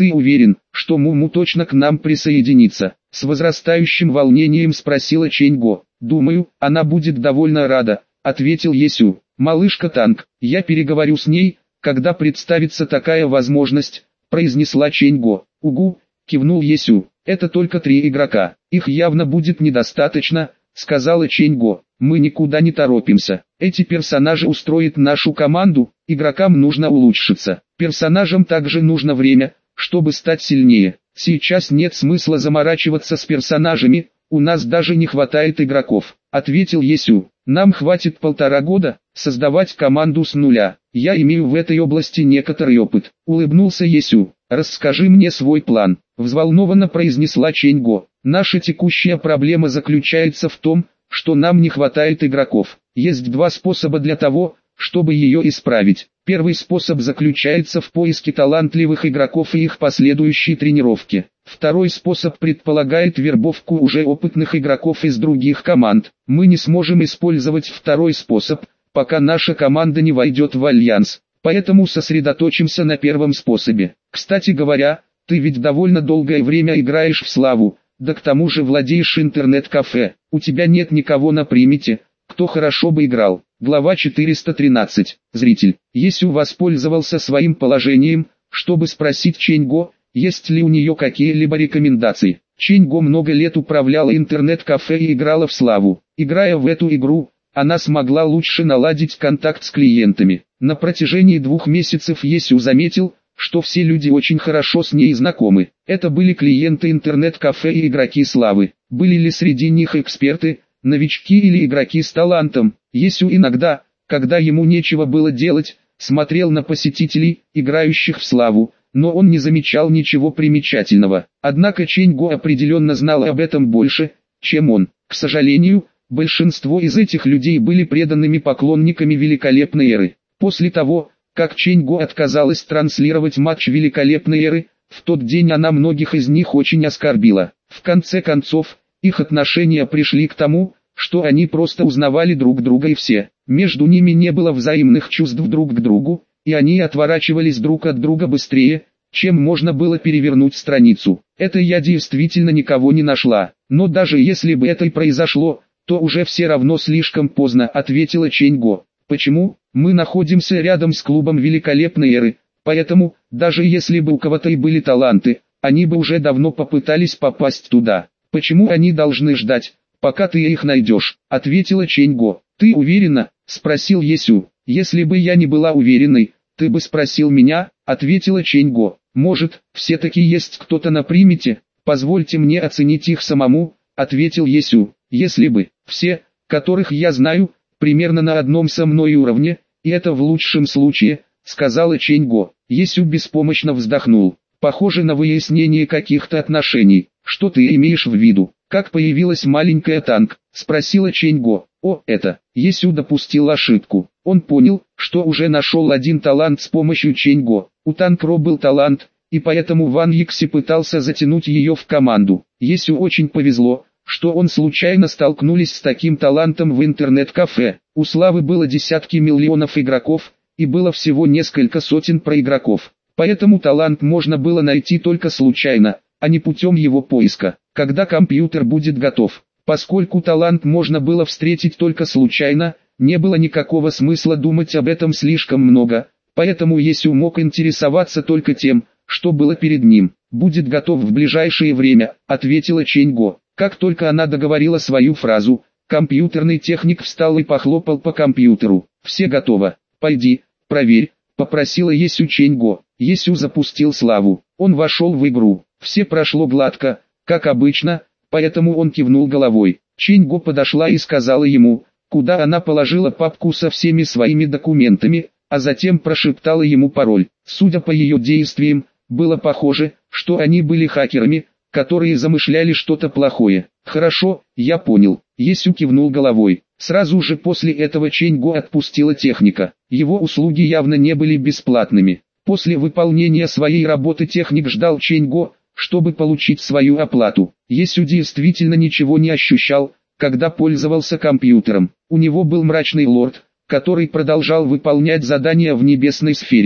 Ты уверен, что Муму точно к нам присоединится? С возрастающим волнением спросила Чэнь-Го. Думаю, она будет довольно рада, ответил Есю. Малышка Танг, я переговорю с ней, когда представится такая возможность, произнесла Чэнь-Го. Угу, кивнул Есю. Это только три игрока, их явно будет недостаточно, сказала Чэнь-Го. Мы никуда не торопимся. Эти персонажи устроят нашу команду, игрокам нужно улучшиться. Персонажам также нужно время, чтобы стать сильнее. Сейчас нет смысла заморачиваться с персонажами, у нас даже не хватает игроков, ответил Есю. Нам хватит полтора года создавать команду с нуля. Я имею в этой области некоторый опыт, улыбнулся Есю. Расскажи мне свой план, взволнованно произнесла Чэнь-Го. Наша текущая проблема заключается в том, что нам не хватает игроков. Есть два способа для того, чтобы ее исправить. Первый способ заключается в поиске талантливых игроков и их последующей тренировке. Второй способ предполагает вербовку уже опытных игроков из других команд. Мы не сможем использовать второй способ, пока наша команда не войдет в альянс. Поэтому сосредоточимся на первом способе. Кстати говоря, ты ведь довольно долгое время играешь в Славу, да к тому же владеешь интернет-кафе. У тебя нет никого на примете, кто хорошо бы играл. Глава четыреста тринадцать. Зритель. Есю воспользовался своим положением, чтобы спросить Чэнь-Го, есть ли у нее какие-либо рекомендации. Чэнь-Го много лет управляла интернет-кафе и играла в Славу. Играя в эту игру, она смогла лучше наладить контакт с клиентами. На протяжении двух месяцев Есю заметил, что все люди очень хорошо с ней знакомы. Это были клиенты интернет-кафе и игроки Славы. Были ли среди них эксперты, новички или игроки с талантом? Есю иногда, когда ему нечего было делать, смотрел на посетителей, играющих в Славу, но он не замечал ничего примечательного. Однако Чэнь-Го определенно знал об этом больше, чем он. К сожалению, большинство из этих людей были преданными поклонниками великолепной эры. После того, как Чэнь-Го отказалась транслировать матч великолепной эры, в тот день она многих из них очень оскорбила. В конце концов, их отношения пришли к тому, что они просто узнавали друг друга и все. Между ними не было взаимных чувств друг к другу, и они отворачивались друг от друга быстрее, чем можно было перевернуть страницу. Это я действительно никого не нашла. Но даже если бы это и произошло, то уже все равно слишком поздно, ответила Чэнь-Го. Почему? Мы находимся рядом с клубом великолепной эры, поэтому, даже если бы у кого-то и были таланты, они бы уже давно попытались попасть туда. Почему они должны ждать, пока ты их найдешь? Ответила Чэнь-Го. Ты уверена? Спросил Есю. Если бы я не была уверенной, ты бы спросил меня, ответила Чэнь-Го. Может, все-таки есть кто-то на примете? Позвольте мне оценить их самому, ответил Есю. Если бы, все, которых я знаю, примерно на одном со мной уровне, и это в лучшем случае, сказала Чэнь-Го. Есю беспомощно вздохнул. Похоже на выяснение каких-то отношений. Что ты имеешь в виду? Как появилась маленькая Танг? Спросила Чэнь-Го. О, это. Есю допустил ошибку. Он понял, что уже нашел один талант с помощью Чэнь-Го. У Танг-Ро был талант, и поэтому Ван Йикси пытался затянуть ее в команду. Есю очень повезло, что он случайно столкнулись с таким талантом в интернет-кафе. У Славы было десятки миллионов игроков, и было всего несколько сотен проигроков. Поэтому талант можно было найти только случайно, а не путем его поиска, когда компьютер будет готов. Поскольку талант можно было встретить только случайно, не было никакого смысла думать об этом слишком много, поэтому Есю мог интересоваться только тем, что было перед ним. «Будет готов в ближайшее время», — ответила Чэнь-Го. Как только она договорила свою фразу, компьютерный техник встал и похлопал по компьютеру. «Все готово. Пойди, проверь», — попросила Есю Чэнь-Го. Есю запустил Славу. Он вошел в игру. Все прошло гладко, как обычно, поэтому он кивнул головой. Чэнь-Го подошла и сказала ему, куда она положила папку со всеми своими документами, а затем прошептала ему пароль. Судя по ее действиям, было похоже, что они были хакерами, которые замышляли что-то плохое. «Хорошо, я понял», — Есю кивнул головой. Сразу же после этого Чэнь-Го отпустила техника. Его услуги явно не были бесплатными. После выполнения своей работы техник ждал Чэнь-Го, чтобы получить свою оплату. Есю действительно ничего не ощущал, когда пользовался компьютером. У него был мрачный лорд, который продолжал выполнять задания в небесной сфере.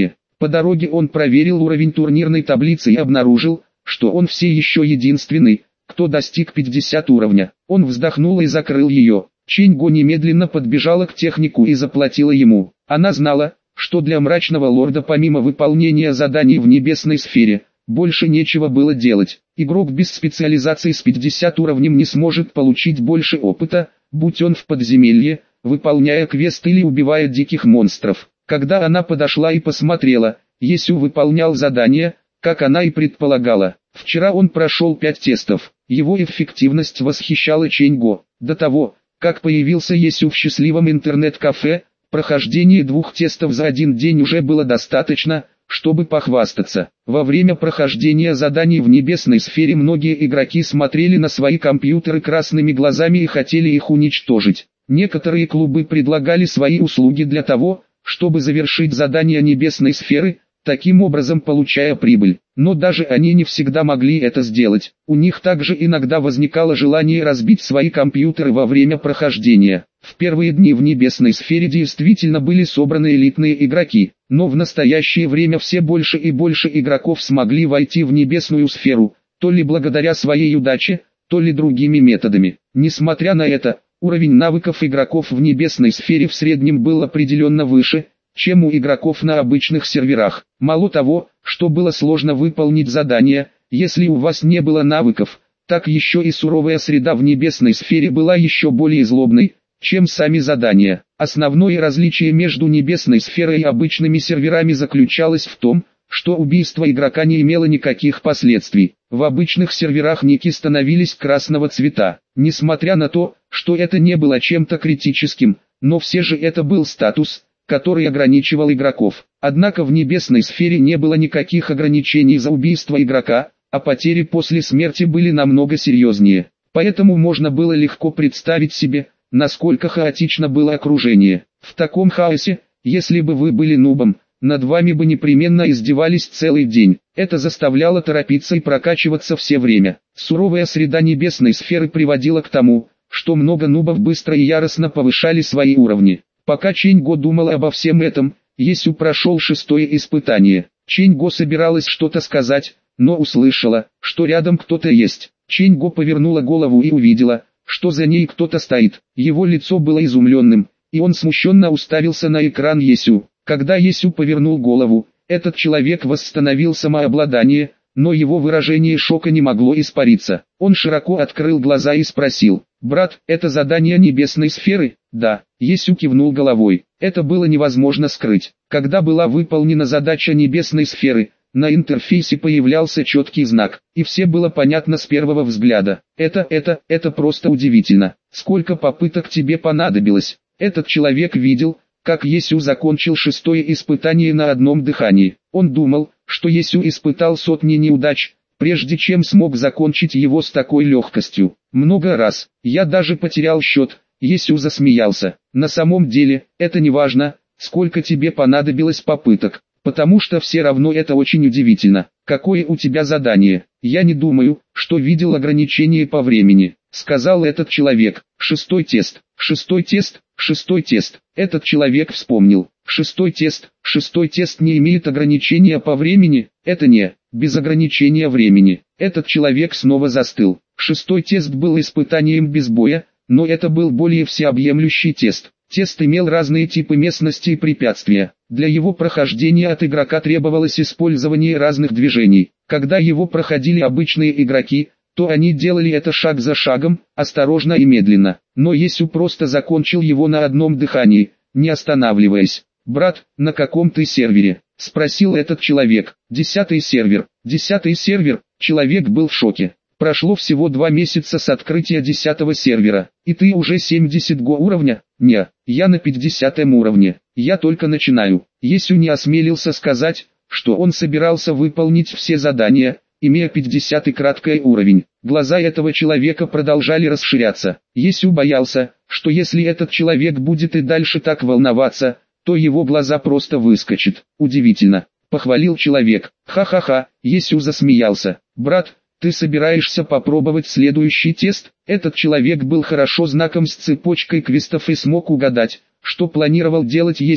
По дороге он проверил уровень турнирной таблицы и обнаружил, что он все еще единственный, кто достиг пятидесятого уровня. Он вздохнул и закрыл ее. Чэнь Го немедленно подбежала к технику и заплатила ему. Она знала, что для мрачного лорда помимо выполнения заданий в небесной сфере, больше нечего было делать. Игрок без специализации с пятидесятым уровнем не сможет получить больше опыта, будь он в подземелье, выполняя квест или убивая диких монстров. Когда она подошла и посмотрела, Есю выполнял задание, как она и предполагала. Вчера он прошел пять тестов. Его эффективность восхищала Чэнь Го. До того, как появился Есю в счастливом интернет-кафе, прохождение двух тестов за один день уже было достаточно, чтобы похвастаться. Во время прохождения заданий в небесной сфере многие игроки смотрели на свои компьютеры красными глазами и хотели их уничтожить. Некоторые клубы предлагали свои услуги для того, чтобы завершить задания небесной сферы, таким образом получая прибыль. Но даже они не всегда могли это сделать. У них также иногда возникало желание разбить свои компьютеры во время прохождения. В первые дни в небесной сфере действительно были собраны элитные игроки, но в настоящее время все больше и больше игроков смогли войти в небесную сферу, то ли благодаря своей удаче, то ли другими методами. Несмотря на это, уровень навыков игроков в небесной сфере в среднем был определенно выше, чем у игроков на обычных серверах. Мало того, что было сложно выполнить задания, если у вас не было навыков, так еще и суровая среда в небесной сфере была еще более злобной, чем сами задания. Основное различие между небесной сферой и обычными серверами заключалось в том, что убийство игрока не имело никаких последствий. В обычных серверах ники становились красного цвета. Несмотря на то, что это не было чем-то критическим, но все же это был статус, который ограничивал игроков. Однако в небесной сфере не было никаких ограничений за убийство игрока, а потери после смерти были намного серьезнее. Поэтому можно было легко представить себе, насколько хаотично было окружение. В таком хаосе, если бы вы были нубом, над вами бы непременно издевались целый день. Это заставляло торопиться и прокачиваться все время. Суровая среда небесной сферы приводила к тому, что много нубов быстро и яростно повышали свои уровни. Пока Чэнь Го думал обо всем этом, Есю прошел шестое испытание. Чэнь Го собиралась что-то сказать, но услышала, что рядом кто-то есть. Чэнь Го повернула голову и увидела, что за ней кто-то стоит. Его лицо было изумленным, и он смущенно уставился на экран Есю. Когда Есю повернул голову, этот человек восстановил самообладание, но его выражение шока не могло испариться. Он широко открыл глаза и спросил: «Брат, это задание небесной сферы?» «Да», Есю кивнул головой. Это было невозможно скрыть. Когда была выполнена задача небесной сферы, на интерфейсе появлялся четкий знак, и все было понятно с первого взгляда. Это, это, это просто удивительно. Сколько попыток тебе понадобилось? Этот человек видел, как Есю закончил шестое испытание на одном дыхании. Он думал, что Есю испытал сотни неудач, прежде чем смог закончить его с такой легкостью. Много раз, я даже потерял счет. Есю засмеялся. На самом деле, это не важно, сколько тебе понадобилось попыток, потому что все равно это очень удивительно. Какое у тебя задание? Я не думаю, что видел ограничение по времени, сказал этот человек. Шестой тест, шестой тест, шестой тест. Этот человек вспомнил. Шестой тест, шестой тест не имеет ограничения по времени, это не, без ограничения времени. Этот человек снова застыл. Шестой тест был испытанием без боя, но это был более всеобъемлющий тест. Тест имел разные типы местности и препятствия. Для его прохождения от игрока требовалось использование разных движений. Когда его проходили обычные игроки, то они делали это шаг за шагом, осторожно и медленно. Но Есю просто закончил его на одном дыхании, не останавливаясь. «Брат, на каком ты сервере?» – спросил этот человек. «Десятый сервер». «Десятый сервер?» Человек был в шоке. Прошло всего два месяца с открытия десятого сервера, и ты уже семьдесят го уровня? Не, я на пятидесятом уровне, я только начинаю. Есю не осмелился сказать, что он собирался выполнить все задания, имея пятидесятый краткий уровень. Глаза этого человека продолжали расширяться. Есю боялся, что если этот человек будет и дальше так волноваться, то его глаза просто выскочат. Удивительно, похвалил человек. Ха-ха-ха, Есю засмеялся. Брат, ты собираешься попробовать следующий тест? Этот человек был хорошо знаком с цепочкой квестов и смог угадать, что планировал делать Есю,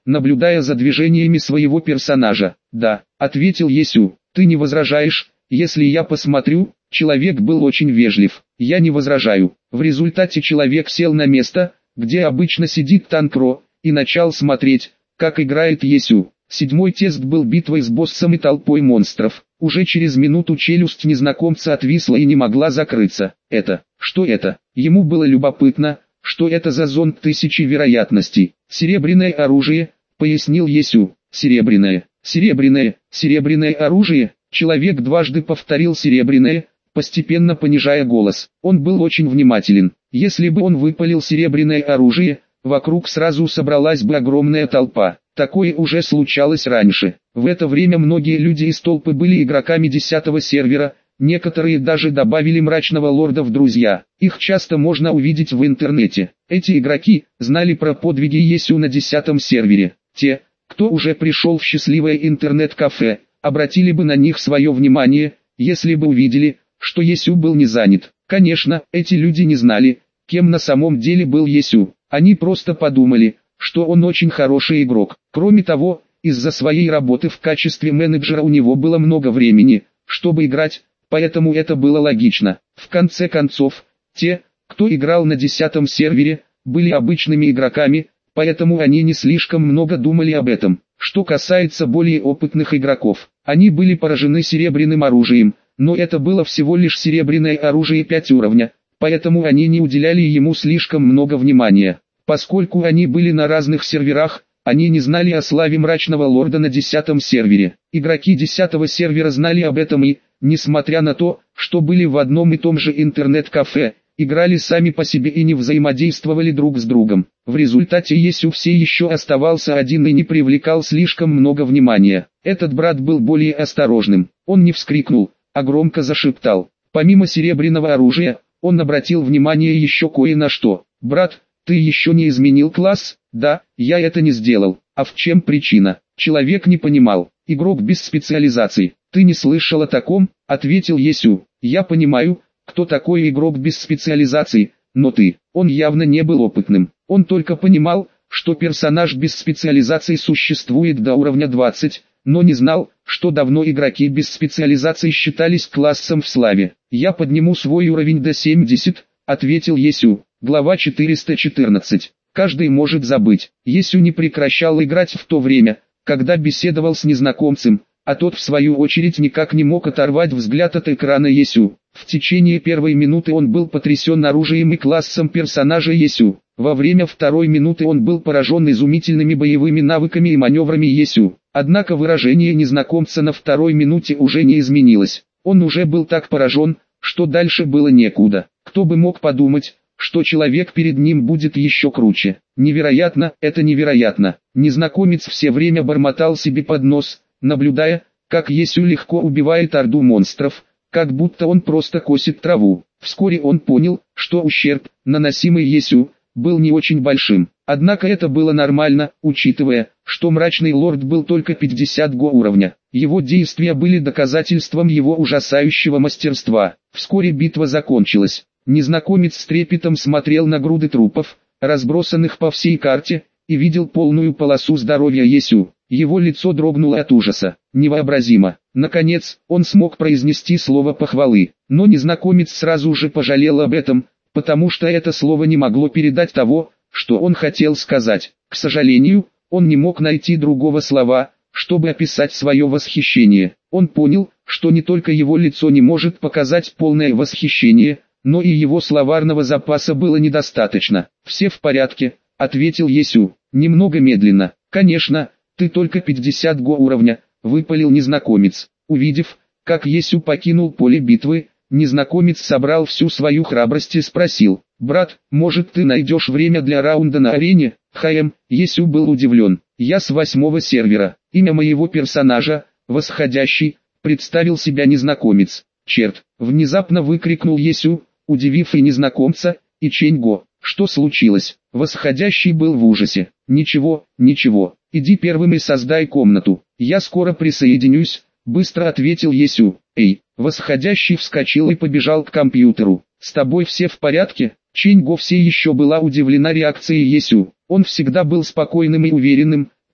наблюдая за движениями своего персонажа. «Да», — ответил Есю, — «ты не возражаешь, если я посмотрю?» Человек был очень вежлив. «Я не возражаю». В результате человек сел на место, где обычно сидит Танкро, и начал смотреть, как играет Есю. Седьмой тест был битвой с боссом и толпой монстров. Уже через минуту челюсть незнакомца отвисла и не могла закрыться. «Это? Что это?» Ему было любопытно, что это за зонд тысячи вероятностей. «Серебряное оружие», — пояснил Есю. «Серебряное, серебряное, серебряное оружие». Человек дважды повторил «серебряное», постепенно понижая голос. Он был очень внимателен. Если бы он выпалил серебряное оружие, вокруг сразу собралась бы огромная толпа. Такое уже случалось раньше. В это время многие люди из толпы были игроками десятого сервера, некоторые даже добавили мрачного лорда в друзья. Их часто можно увидеть в интернете. Эти игроки знали про подвиги Есю на десятом сервере. Те, кто уже пришел в счастливое интернет-кафе, обратили бы на них свое внимание, если бы увидели, что Есю был не занят. Конечно, эти люди не знали, кем на самом деле был Есю. Они просто подумали, что он очень хороший игрок. Кроме того, из-за своей работы в качестве менеджера у него было много времени, чтобы играть, поэтому это было логично. В конце концов, те, кто играл на десятом сервере, были обычными игроками, поэтому они не слишком много думали об этом. Что касается более опытных игроков, они были поражены серебряным оружием, но это было всего лишь серебряное оружие пять уровня, поэтому они не уделяли ему слишком много внимания. Поскольку они были на разных серверах, они не знали о славе мрачного лорда на десятом сервере. Игроки десятого сервера знали об этом и, несмотря на то, что были в одном и том же интернет-кафе, играли сами по себе и не взаимодействовали друг с другом. В результате Есю все еще оставался один и не привлекал слишком много внимания. Этот брат был более осторожным. Он не вскрикнул, а громко зашептал. Помимо серебряного оружия, он обратил внимание еще кое на что. «Брат, ты еще не изменил класс?» «Да, я это не сделал». «А в чем причина?» Человек не понимал. «Игрок без специализации». «Ты не слышал о таком?» — ответил Есю. «Я понимаю, кто такой игрок без специализации, но ты». Он явно не был опытным. Он только понимал, что персонаж без специализации существует до уровня двадцать, но не знал, что давно игроки без специализации считались классом в славе. «Я подниму свой уровень до семидесяти», — ответил Есю. Глава четыреста четырнадцать. Каждый может забыть. Есю не прекращал играть в то время, когда беседовал с незнакомцем, а тот в свою очередь никак не мог оторвать взгляд от экрана Есю. В течение первой минуты он был потрясен оружием и классом персонажа Есю. Во время второй минуты он был поражен изумительными боевыми навыками и маневрами Есю. Однако выражение незнакомца на второй минуте уже не изменилось. Он уже был так поражен, что дальше было некуда. Кто бы мог подумать, что человек перед ним будет еще круче. Невероятно, это невероятно. Незнакомец все время бормотал себе под нос, наблюдая, как Есю легко убивает орду монстров, как будто он просто косит траву. Вскоре он понял, что ущерб, наносимый Есю, был не очень большим. Однако это было нормально, учитывая, что мрачный лорд был только пятьдесят го уровня. Его действия были доказательством его ужасающего мастерства. Вскоре битва закончилась. Незнакомец с трепетом смотрел на груды трупов, разбросанных по всей карте, и видел полную полосу здоровья Есю. Его лицо дрогнуло от ужаса. Невообразимо. Наконец, он смог произнести слово похвалы. Но незнакомец сразу же пожалел об этом, потому что это слово не могло передать того, что он хотел сказать. К сожалению, он не мог найти другого слова, чтобы описать свое восхищение. Он понял, что не только его лицо не может показать полное восхищение, но и его словарного запаса было недостаточно. «Все в порядке», — ответил Есю, немного медленно. «Конечно, ты только пятьдесят го уровня», — выпалил незнакомец. Увидев, как Есю покинул поле битвы, незнакомец собрал всю свою храбрость и спросил: «Брат, может ты найдешь время для раунда на арене?» «Хаем», Есю был удивлен. «Я с восьмого сервера. Имя моего персонажа, Восходящий», представил себя незнакомец. «Черт», внезапно выкрикнул Есю, удивив и незнакомца, и Ченьго. «Что случилось?» Восходящий был в ужасе. «Ничего, ничего, иди первым и создай комнату. Я скоро присоединюсь», быстро ответил Есю. «Эй!» Восходящий вскочил и побежал к компьютеру. «С тобой все в порядке?» Ченьго все еще была удивлена реакцией Есю. Он всегда был спокойным и уверенным,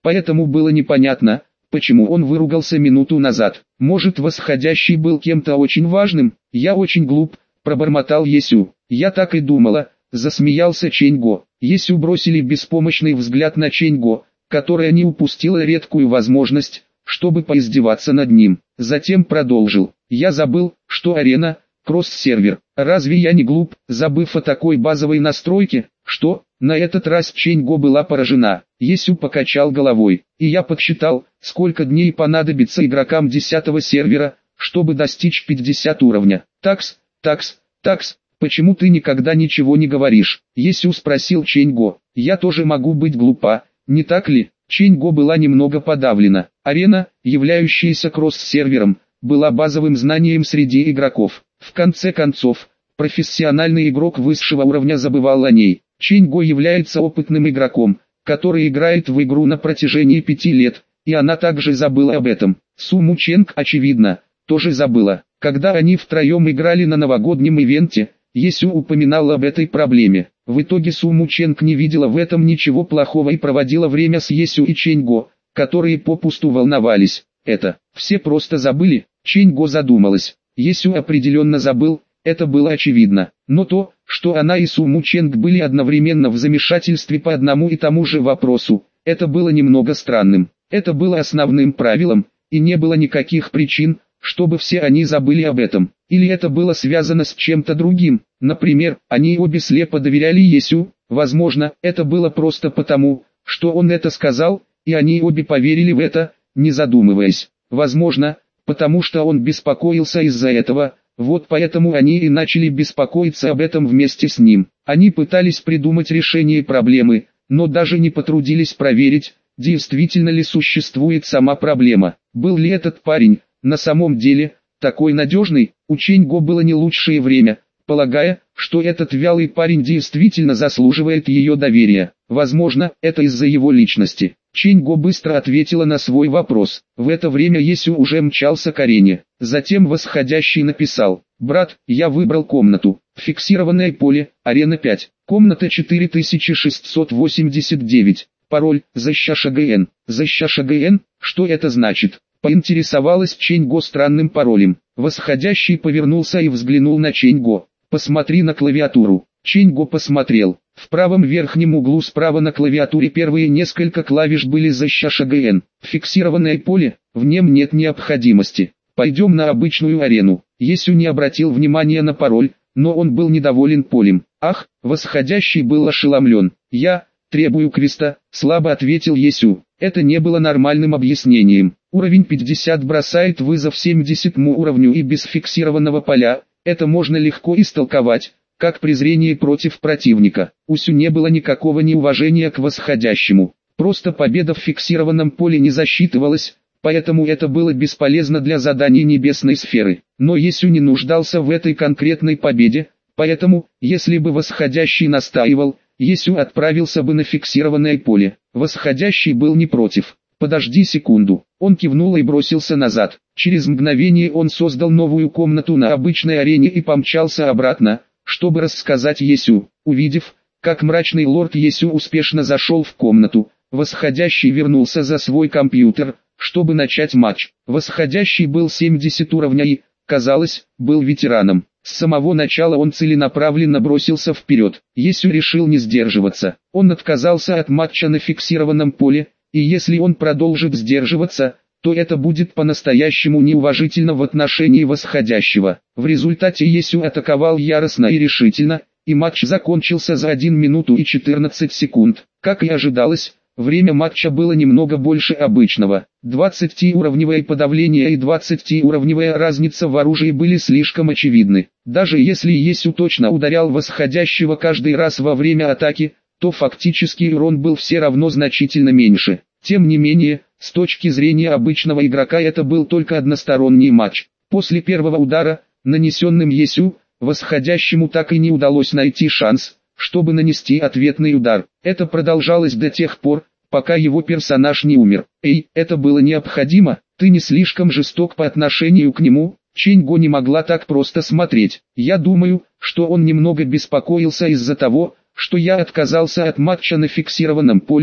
поэтому было непонятно, почему он выругался минуту назад. Может, восходящий был кем-то очень важным? Я очень глуп, пробормотал Есю. Я так и думала, засмеялся Чэньго. Есю бросили беспомощный взгляд на Чэньго, которая не упустила редкую возможность, чтобы поиздеваться над ним. Затем продолжил. Я забыл, что арена – кросс-сервер. Разве я не глуп, забыв о такой базовой настройке? Что? На этот раз Чэньго была поражена. Есю покачал головой. И я подсчитал, сколько дней понадобится игрокам десятого сервера, чтобы достичь пятидесятого уровня. Такс, такс, такс, почему ты никогда ничего не говоришь? Есю спросил Чэньго. Я тоже могу быть глупа, не так ли? Чэньго была немного подавлена. Арена, являющаяся кросс-сервером, была базовым знанием среди игроков. В конце концов, профессиональный игрок высшего уровня забывал о ней. Чэньго является опытным игроком, который играет в игру на протяжении пяти лет, и она также забыла об этом. Су Му Чэнг, очевидно, тоже забыла. Когда они втроем играли на новогоднем ивенте, Есю упоминал об этой проблеме. В итоге Су Му Чэнг не видела в этом ничего плохого и проводила время с Есю и Чэньго, которые попусту волновались. Это, все просто забыли. Чэньго задумалась. Есю определенно забыл, это было очевидно. Но то, что она и Су Му Чэнг были одновременно в замешательстве по одному и тому же вопросу, это было немного странным. Это было основным правилом, и не было никаких причин, чтобы все они забыли об этом. Или это было связано с чем-то другим. Например, они обе слепо доверяли Есю. Возможно, это было просто потому, что он это сказал, и они обе поверили в это, не задумываясь. Возможно, потому что он беспокоился из-за этого, вот поэтому они и начали беспокоиться об этом вместе с ним. Они пытались придумать решение проблемы, но даже не потрудились проверить, действительно ли существует сама проблема. Был ли этот парень, на самом деле, такой надежный? У Чэньго было не лучшее время, полагая, что этот вялый парень действительно заслуживает ее доверия. Возможно, это из-за его личности. Чэньго быстро ответила на свой вопрос. В это время Есю уже мчался к арене. Затем восходящий написал: «Брат, я выбрал комнату. Фиксированное поле, арена пять. Комната четыре тысячи шестьсот восемьдесят девять. Пароль, ЗЩШГН. ЗЩШГН, что это значит?» Поинтересовалась Чэньго странным паролем. Восходящий повернулся и взглянул на Чэньго. «Посмотри на клавиатуру». Чэньго посмотрел. В правом верхнем углу справа на клавиатуре первые несколько клавиш были ЗЩШГН. Фиксированное поле, в нем нет необходимости. Пойдем на обычную арену. Есю не обратил внимания на пароль, но он был недоволен полем. Ах, восходящий был ошеломлен. «Я требую квеста», слабо ответил Есю. Это не было нормальным объяснением. Уровень пятьдесят бросает вызов семидесятому уровню и без фиксированного поля. Это можно легко истолковать как презрение против противника. У Сю не было никакого неуважения к восходящему. Просто победа в фиксированном поле не засчитывалась, поэтому это было бесполезно для заданий небесной сферы. Но Есю не нуждался в этой конкретной победе, поэтому, если бы восходящий настаивал, Есю отправился бы на фиксированное поле. Восходящий был не против. «Подожди секунду». Он кивнул и бросился назад. Через мгновение он создал новую комнату на обычной арене и помчался обратно, чтобы рассказать Есю. Увидев, как мрачный лорд Есю успешно зашел в комнату, восходящий вернулся за свой компьютер, чтобы начать матч. Восходящий был семьдесят уровня и, казалось, был ветераном. С самого начала он целенаправленно бросился вперед. Есю решил не сдерживаться. Он отказался от матча на фиксированном поле, и если он продолжит сдерживаться, то это будет по-настоящему неуважительно в отношении восходящего. В результате Есю атаковал яростно и решительно, и матч закончился за одну минуту и четырнадцать секунд. Как и ожидалось, время матча было немного больше обычного. двадцатиуровневое подавление и двадцатиуровневая разница в оружии были слишком очевидны. Даже если Есю точно ударял восходящего каждый раз во время атаки, то фактически урон был все равно значительно меньше. Тем не менее, с точки зрения обычного игрока это был только односторонний матч. После первого удара, нанесенным Есю, восходящему так и не удалось найти шанс, чтобы нанести ответный удар. Это продолжалось до тех пор, пока его персонаж не умер. «Эй, это было необходимо, ты не слишком жесток по отношению к нему?» Чэньго не могла так просто смотреть. «Я думаю, что он немного беспокоился из-за того, что я отказался от матча на фиксированном поле»,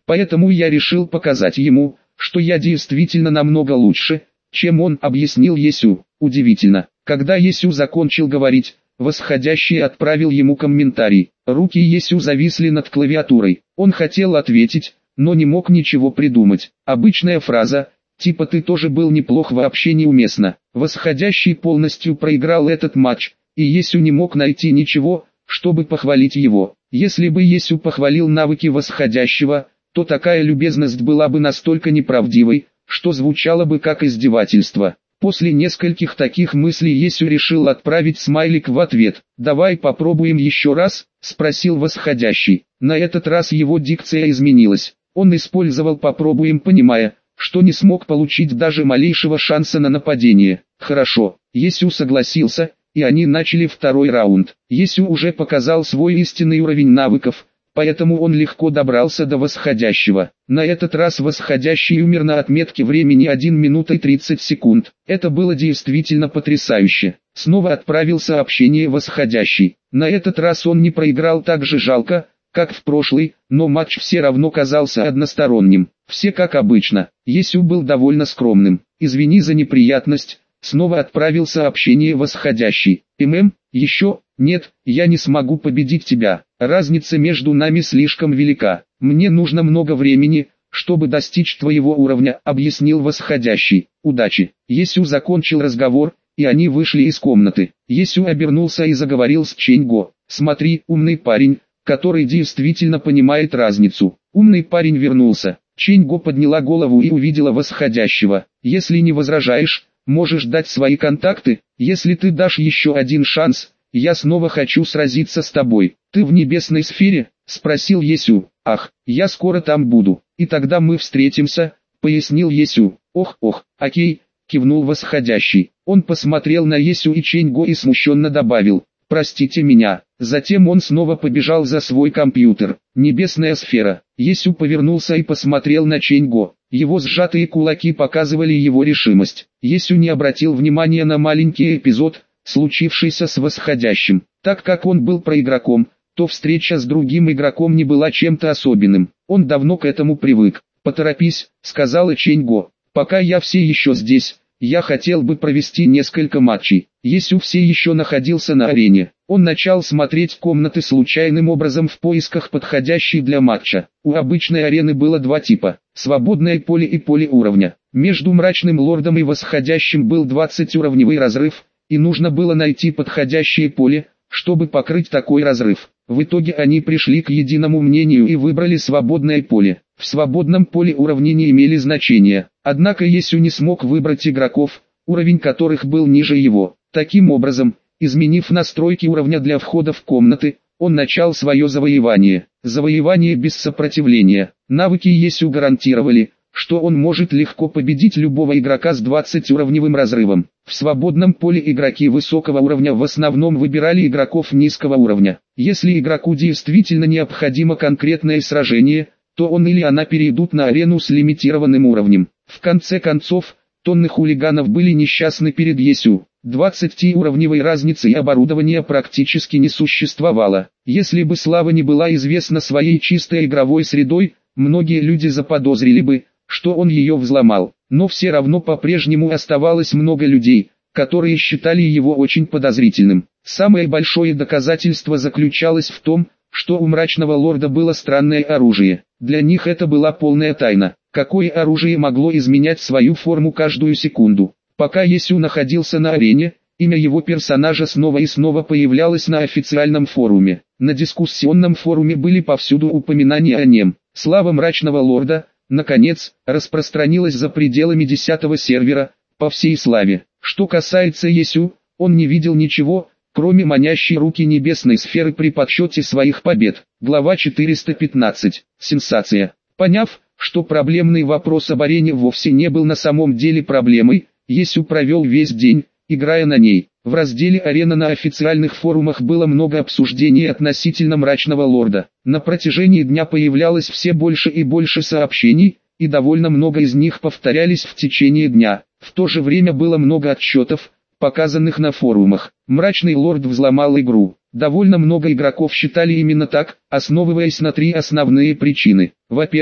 Поэтому я решил показать ему, что я действительно намного лучше, чем он, объяснил Есю. Удивительно, когда Есю закончил говорить, восходящий отправил ему комментарий. Руки Есю зависли над клавиатурой. Он хотел ответить, но не мог ничего придумать. Обычная фраза, типа «ты тоже был неплох» вообще неуместна. Восходящий полностью проиграл этот матч, и Есю не мог найти ничего, чтобы похвалить его. Если бы Есю похвалил навыки восходящего, то такая любезность была бы настолько неправдивой, что звучало бы как издевательство. После нескольких таких мыслей Есю решил отправить смайлик в ответ. «Давай попробуем еще раз?» – спросил восходящий. На этот раз его дикция изменилась. Он использовал «попробуем», понимая, что не смог получить даже малейшего шанса на нападение. «Хорошо», Есю согласился, и они начали второй раунд. Есю уже показал свой истинный уровень навыков, поэтому он легко добрался до восходящего. На этот раз восходящий умер на отметке времени один минута и тридцать секунд. Это было действительно потрясающе. Снова отправил сообщение восходящий. На этот раз он не проиграл так же жалко, как в прошлый, но матч все равно казался односторонним. Все как обычно. Есю был довольно скромным. «Извини за неприятность», снова отправил сообщение восходящий. «ММ, еще, нет, я не смогу победить тебя. Разница между нами слишком велика. Мне нужно много времени, чтобы достичь твоего уровня», объяснил восходящий. «Удачи». Есю закончил разговор, и они вышли из комнаты. Есю обернулся и заговорил с Ченьго. «Смотри, умный парень, который действительно понимает разницу». Умный парень вернулся. Ченьго подняла голову и увидела восходящего. «Если не возражаешь, можешь дать свои контакты. Если ты дашь еще один шанс, я снова хочу сразиться с тобой». «Ты в небесной сфере?» – спросил Есю. «Ах, я скоро там буду, и тогда мы встретимся», – пояснил Есю. «Ох, ох, окей», – кивнул восходящий. Он посмотрел на Есю и Ченьго и смущенно добавил: «Простите меня». Затем он снова побежал за свой компьютер. Небесная сфера. Есю повернулся и посмотрел на Ченьго. Его сжатые кулаки показывали его решимость. Есю не обратил внимания на маленький эпизод, случившийся с восходящим. Так как он был проигроком, то встреча с другим игроком не была чем-то особенным. Он давно к этому привык. «Поторопись», — сказала Ченьго. «Пока я все еще здесь, я хотел бы провести несколько матчей». Есю все еще находился на арене. Он начал смотреть комнаты случайным образом в поисках подходящей для матча. У обычной арены было два типа: свободное поле и поле уровня. Между мрачным лордом и восходящим был двадцатиуровневый разрыв, и нужно было найти подходящее поле, чтобы покрыть такой разрыв. В итоге они пришли к единому мнению и выбрали свободное поле. В свободном поле уровни не имели значения, однако Есю не смог выбрать игроков, уровень которых был ниже его. Таким образом, изменив настройки уровня для входа в комнаты, он начал свое завоевание. Завоевание без сопротивления. Навыки Есю гарантировали, что он может легко победить любого игрока с двадцатиуровневым разрывом. В свободном поле игроки высокого уровня в основном выбирали игроков низкого уровня. Если игроку действительно необходимо конкретное сражение, то он или она перейдут на арену с лимитированным уровнем. В конце концов, тонны хулиганов были несчастны перед Есю. двадцатиуровневой разницы и оборудования практически не существовало. Если бы слава не была известна своей чистой игровой средой, многие люди заподозрили бы, что он ее взломал. Но все равно по-прежнему оставалось много людей, которые считали его очень подозрительным. Самое большое доказательство заключалось в том, что у мрачного лорда было странное оружие. Для них это была полная тайна. Какое оружие могло изменять свою форму каждую секунду? Пока Есю находился на арене, имя его персонажа снова и снова появлялось на официальном форуме. На дискуссионном форуме были повсюду упоминания о нем. Слава мрачного лорда, наконец, распространилась за пределами десятого сервера, по всей славе. Что касается Есю, он не видел ничего, кроме манящей руки небесной сферы при подсчете своих побед. Глава четыреста пятнадцать. Сенсация. Поняв, что проблемный вопрос об арене вовсе не был на самом деле проблемой, Есю провел весь день, играя на ней. В разделе «Арена» на официальных форумах было много обсуждений относительно мрачного лорда. На протяжении дня появлялось все больше и больше сообщений, и довольно много из них повторялись в течение дня. В то же время было много отчетов, показанных на форумах. Мрачный лорд взломал игру. Довольно много игроков считали именно так, основываясь на три основные причины. Во-первых,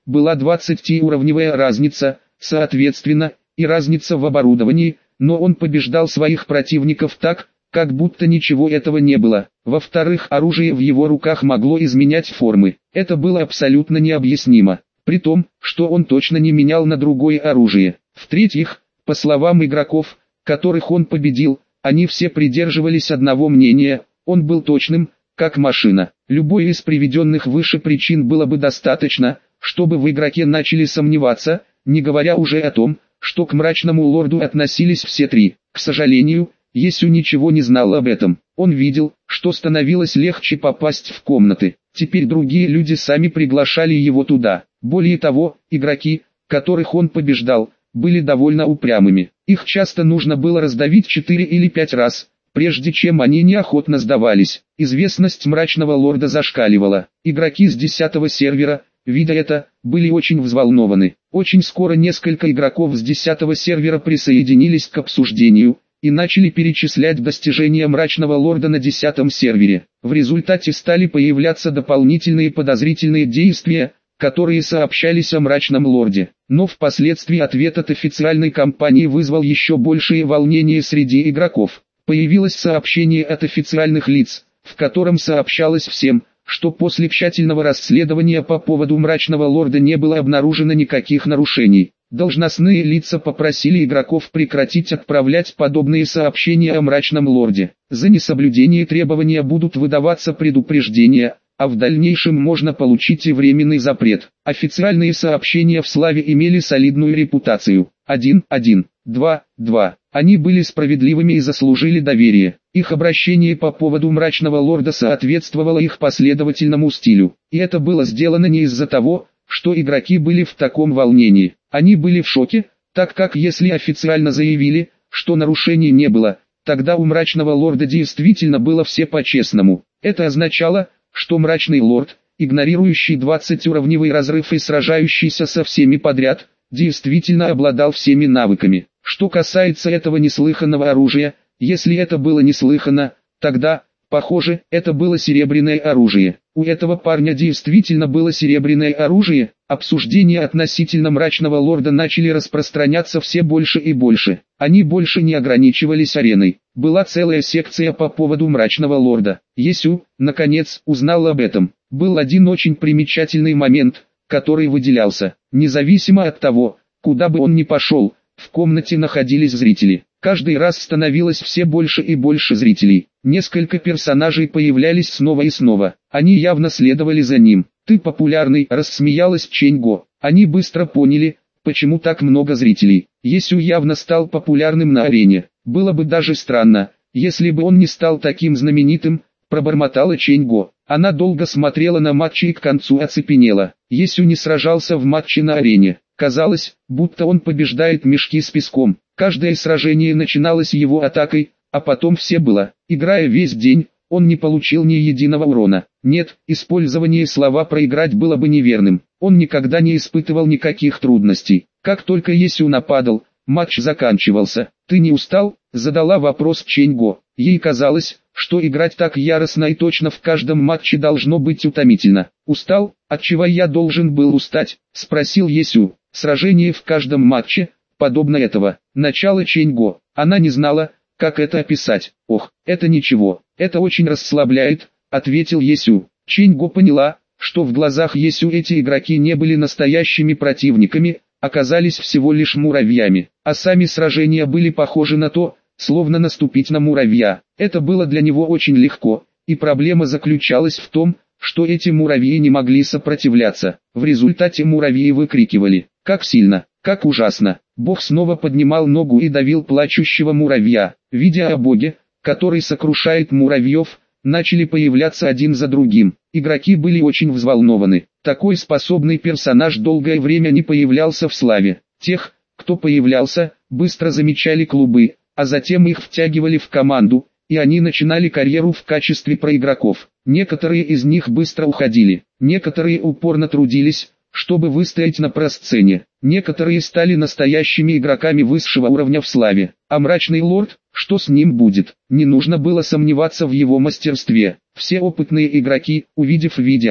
была двадцатиуровневая разница, соответственно, и разница в оборудовании, но он побеждал своих противников так, как будто ничего этого не было. Во-вторых, оружие в его руках могло изменять формы. Это было абсолютно необъяснимо, при том, что он точно не менял на другое оружие. В-третьих, по словам игроков, которых он победил, они все придерживались одного мнения: он был точным, как машина. Любой из приведенных выше причин было бы достаточно, чтобы в игроке начали сомневаться, не говоря уже о том, что к мрачному лорду относились все три. К сожалению, Есю ничего не знал об этом. Он видел, что становилось легче попасть в комнаты. Теперь другие люди сами приглашали его туда. Более того, игроки, которых он побеждал, были довольно упрямыми. Их часто нужно было раздавить четыре или пять раз, прежде чем они неохотно сдавались. Известность мрачного лорда зашкаливала. Игроки с десятого сервера, видя это, были очень взволнованы. Очень скоро несколько игроков с десятого сервера присоединились к обсуждению и начали перечислять достижения мрачного лорда на десятом сервере. В результате стали появляться дополнительные подозрительные действия, которые сообщались о мрачном лорде. Но впоследствии ответ от официальной компании вызвал еще большее волнение среди игроков. Появилось сообщение от официальных лиц, в котором сообщалось всем, что после тщательного расследования по поводу мрачного лорда не было обнаружено никаких нарушений. Должностные лица попросили игроков прекратить отправлять подобные сообщения о мрачном лорде. За несоблюдение требования будут выдаваться предупреждения, а в дальнейшем можно получить и временный запрет. Официальные сообщения в Славе имели солидную репутацию. один один, два два. Они были справедливыми и заслужили доверие. Их обращение по поводу мрачного лорда соответствовало их последовательному стилю. И это было сделано не из-за того, что игроки были в таком волнении. Они были в шоке, так как если официально заявили, что нарушений не было, тогда у мрачного лорда действительно было все по-честному. Это означало, что мрачный лорд, игнорирующий двадцатиуровневый разрыв и сражающийся со всеми подряд, действительно обладал всеми навыками. Что касается этого неслыханного оружия, если это было неслыханно, тогда, похоже, это было серебряное оружие. У этого парня действительно было серебряное оружие. Обсуждения относительно мрачного лорда начали распространяться все больше и больше. Они больше не ограничивались ареной. Была целая секция по поводу мрачного лорда. Есю, наконец, узнал об этом. Был один очень примечательный момент, который выделялся. Независимо от того, куда бы он ни пошел, в комнате находились зрители. Каждый раз становилось все больше и больше зрителей. Несколько персонажей появлялись снова и снова. Они явно следовали за ним. «Ты популярный», — рассмеялась Ченьго. Они быстро поняли, почему так много зрителей. Есю явно стал популярным на арене. Было бы даже странно, если бы он не стал таким знаменитым, пробормотала Ченьго. Она долго смотрела на матчи и к концу оцепенела. Есю не сражался в матче на арене. Казалось, будто он побеждает мешки с песком. Каждое сражение начиналось его атакой, а потом все было. Играя весь день, он не получил ни единого урона. Нет, использование слова «проиграть» было бы неверным. Он никогда не испытывал никаких трудностей. Как только Есю нападал, матч заканчивался. «Ты не устал?» — задала вопрос Ченьго. Ей казалось, что играть так яростно и точно в каждом матче должно быть утомительно. «Устал? Отчего я должен был устать?» — спросил Есю. Сражение в каждом матче, подобно этого. Начало Ченьго. Она не знала, как это описать. «Ох, это ничего, это очень расслабляет», — ответил Есю. Ченьго поняла, что в глазах Есю эти игроки не были настоящими противниками, оказались всего лишь муравьями, а сами сражения были похожи на то, словно наступить на муравья. Это было для него очень легко, и проблема заключалась в том, что эти муравьи не могли сопротивляться. В результате муравьи выкрикивали: «Как сильно! Как ужасно!» Бог снова поднимал ногу и давил плачущего муравья. Видя о Боге, который сокрушает муравьев, начали появляться один за другим. Игроки были очень взволнованы. Такой способный персонаж долгое время не появлялся в Славе. Тех, кто появлялся, быстро замечали клубы, а затем их втягивали в команду, и они начинали карьеру в качестве проигроков. Некоторые из них быстро уходили, некоторые упорно трудились, чтобы выстоять на просцене. Некоторые стали настоящими игроками высшего уровня в Славе. А мрачный лорд, что с ним будет? Не нужно было сомневаться в его мастерстве. Все опытные игроки, увидев видео,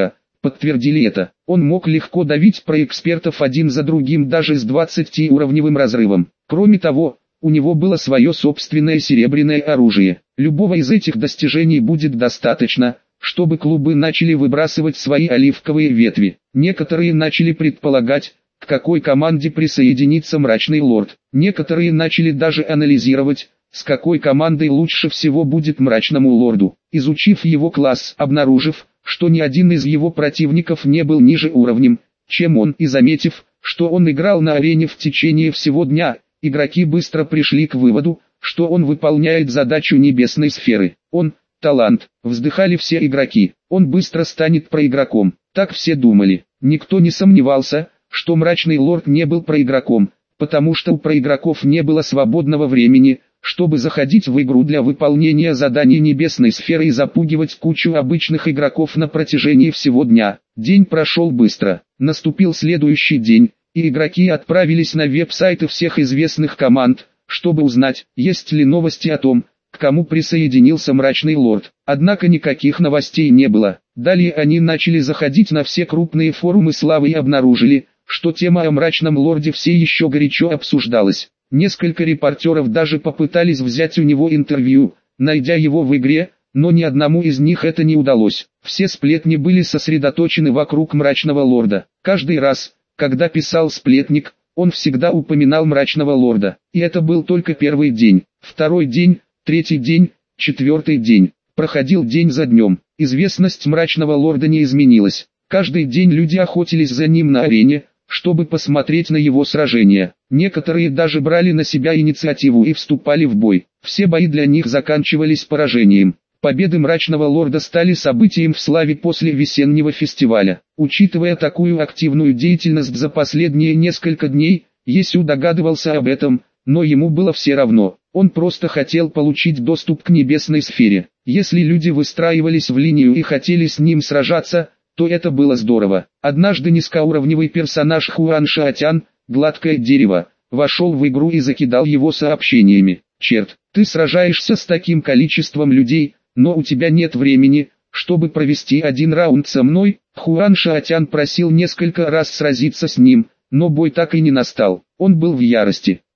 подтвердили это. Он мог легко давить проэкспертов один за другим даже с двадцатиуровневым разрывом. Кроме того, у него было свое собственное серебряное оружие. Любого из этих достижений будет достаточно, чтобы клубы начали выбрасывать свои оливковые ветви. Некоторые начали предполагать, к какой команде присоединится Мрачный Лорд. Некоторые начали даже анализировать, с какой командой лучше всего будет Мрачному Лорду. Изучив его класс, обнаружив, что ни один из его противников не был ниже уровнем, чем он, и заметив, что он играл на арене в течение всего дня, игроки быстро пришли к выводу, что он выполняет задачу небесной сферы. Он – талант, вздыхали все игроки, он быстро станет проигроком, так все думали. Никто не сомневался, что Мрачный Лорд не был проигроком, потому что у проигроков не было свободного времени, чтобы заходить в игру для выполнения заданий небесной сферы и запугивать кучу обычных игроков на протяжении всего дня. День прошел быстро. Наступил следующий день, и игроки отправились на веб-сайты всех известных команд, чтобы узнать, есть ли новости о том, к кому присоединился Мрачный Лорд. Однако никаких новостей не было. Далее они начали заходить на все крупные форумы славы и обнаружили, что тема о Мрачном Лорде все еще горячо обсуждалась. Несколько репортеров даже попытались взять у него интервью, найдя его в игре, но ни одному из них это не удалось. Все сплетни были сосредоточены вокруг Мрачного Лорда. Каждый раз, когда писал сплетник, он всегда упоминал Мрачного Лорда. И это был только первый день, второй день, третий день, четвертый день. Проходил день за днем. Известность Мрачного Лорда не изменилась. Каждый день люди охотились за ним на арене, чтобы посмотреть на его сражения. Некоторые даже брали на себя инициативу и вступали в бой. Все бои для них заканчивались поражением. Победы Мрачного Лорда стали событием в славе после весеннего фестиваля. Учитывая такую активную деятельность за последние несколько дней, Есю догадывался об этом, но ему было все равно. Он просто хотел получить доступ к небесной сфере. Если люди выстраивались в линию и хотели с ним сражаться, то это было здорово. Однажды низкоуровневый персонаж Хуан Шаотян, гладкое дерево, вошел в игру и закидал его сообщениями. «Черт, ты сражаешься с таким количеством людей, но у тебя нет времени, чтобы провести один раунд со мной». Хуан Шаотян просил несколько раз сразиться с ним, но бой так и не настал. Он был в ярости.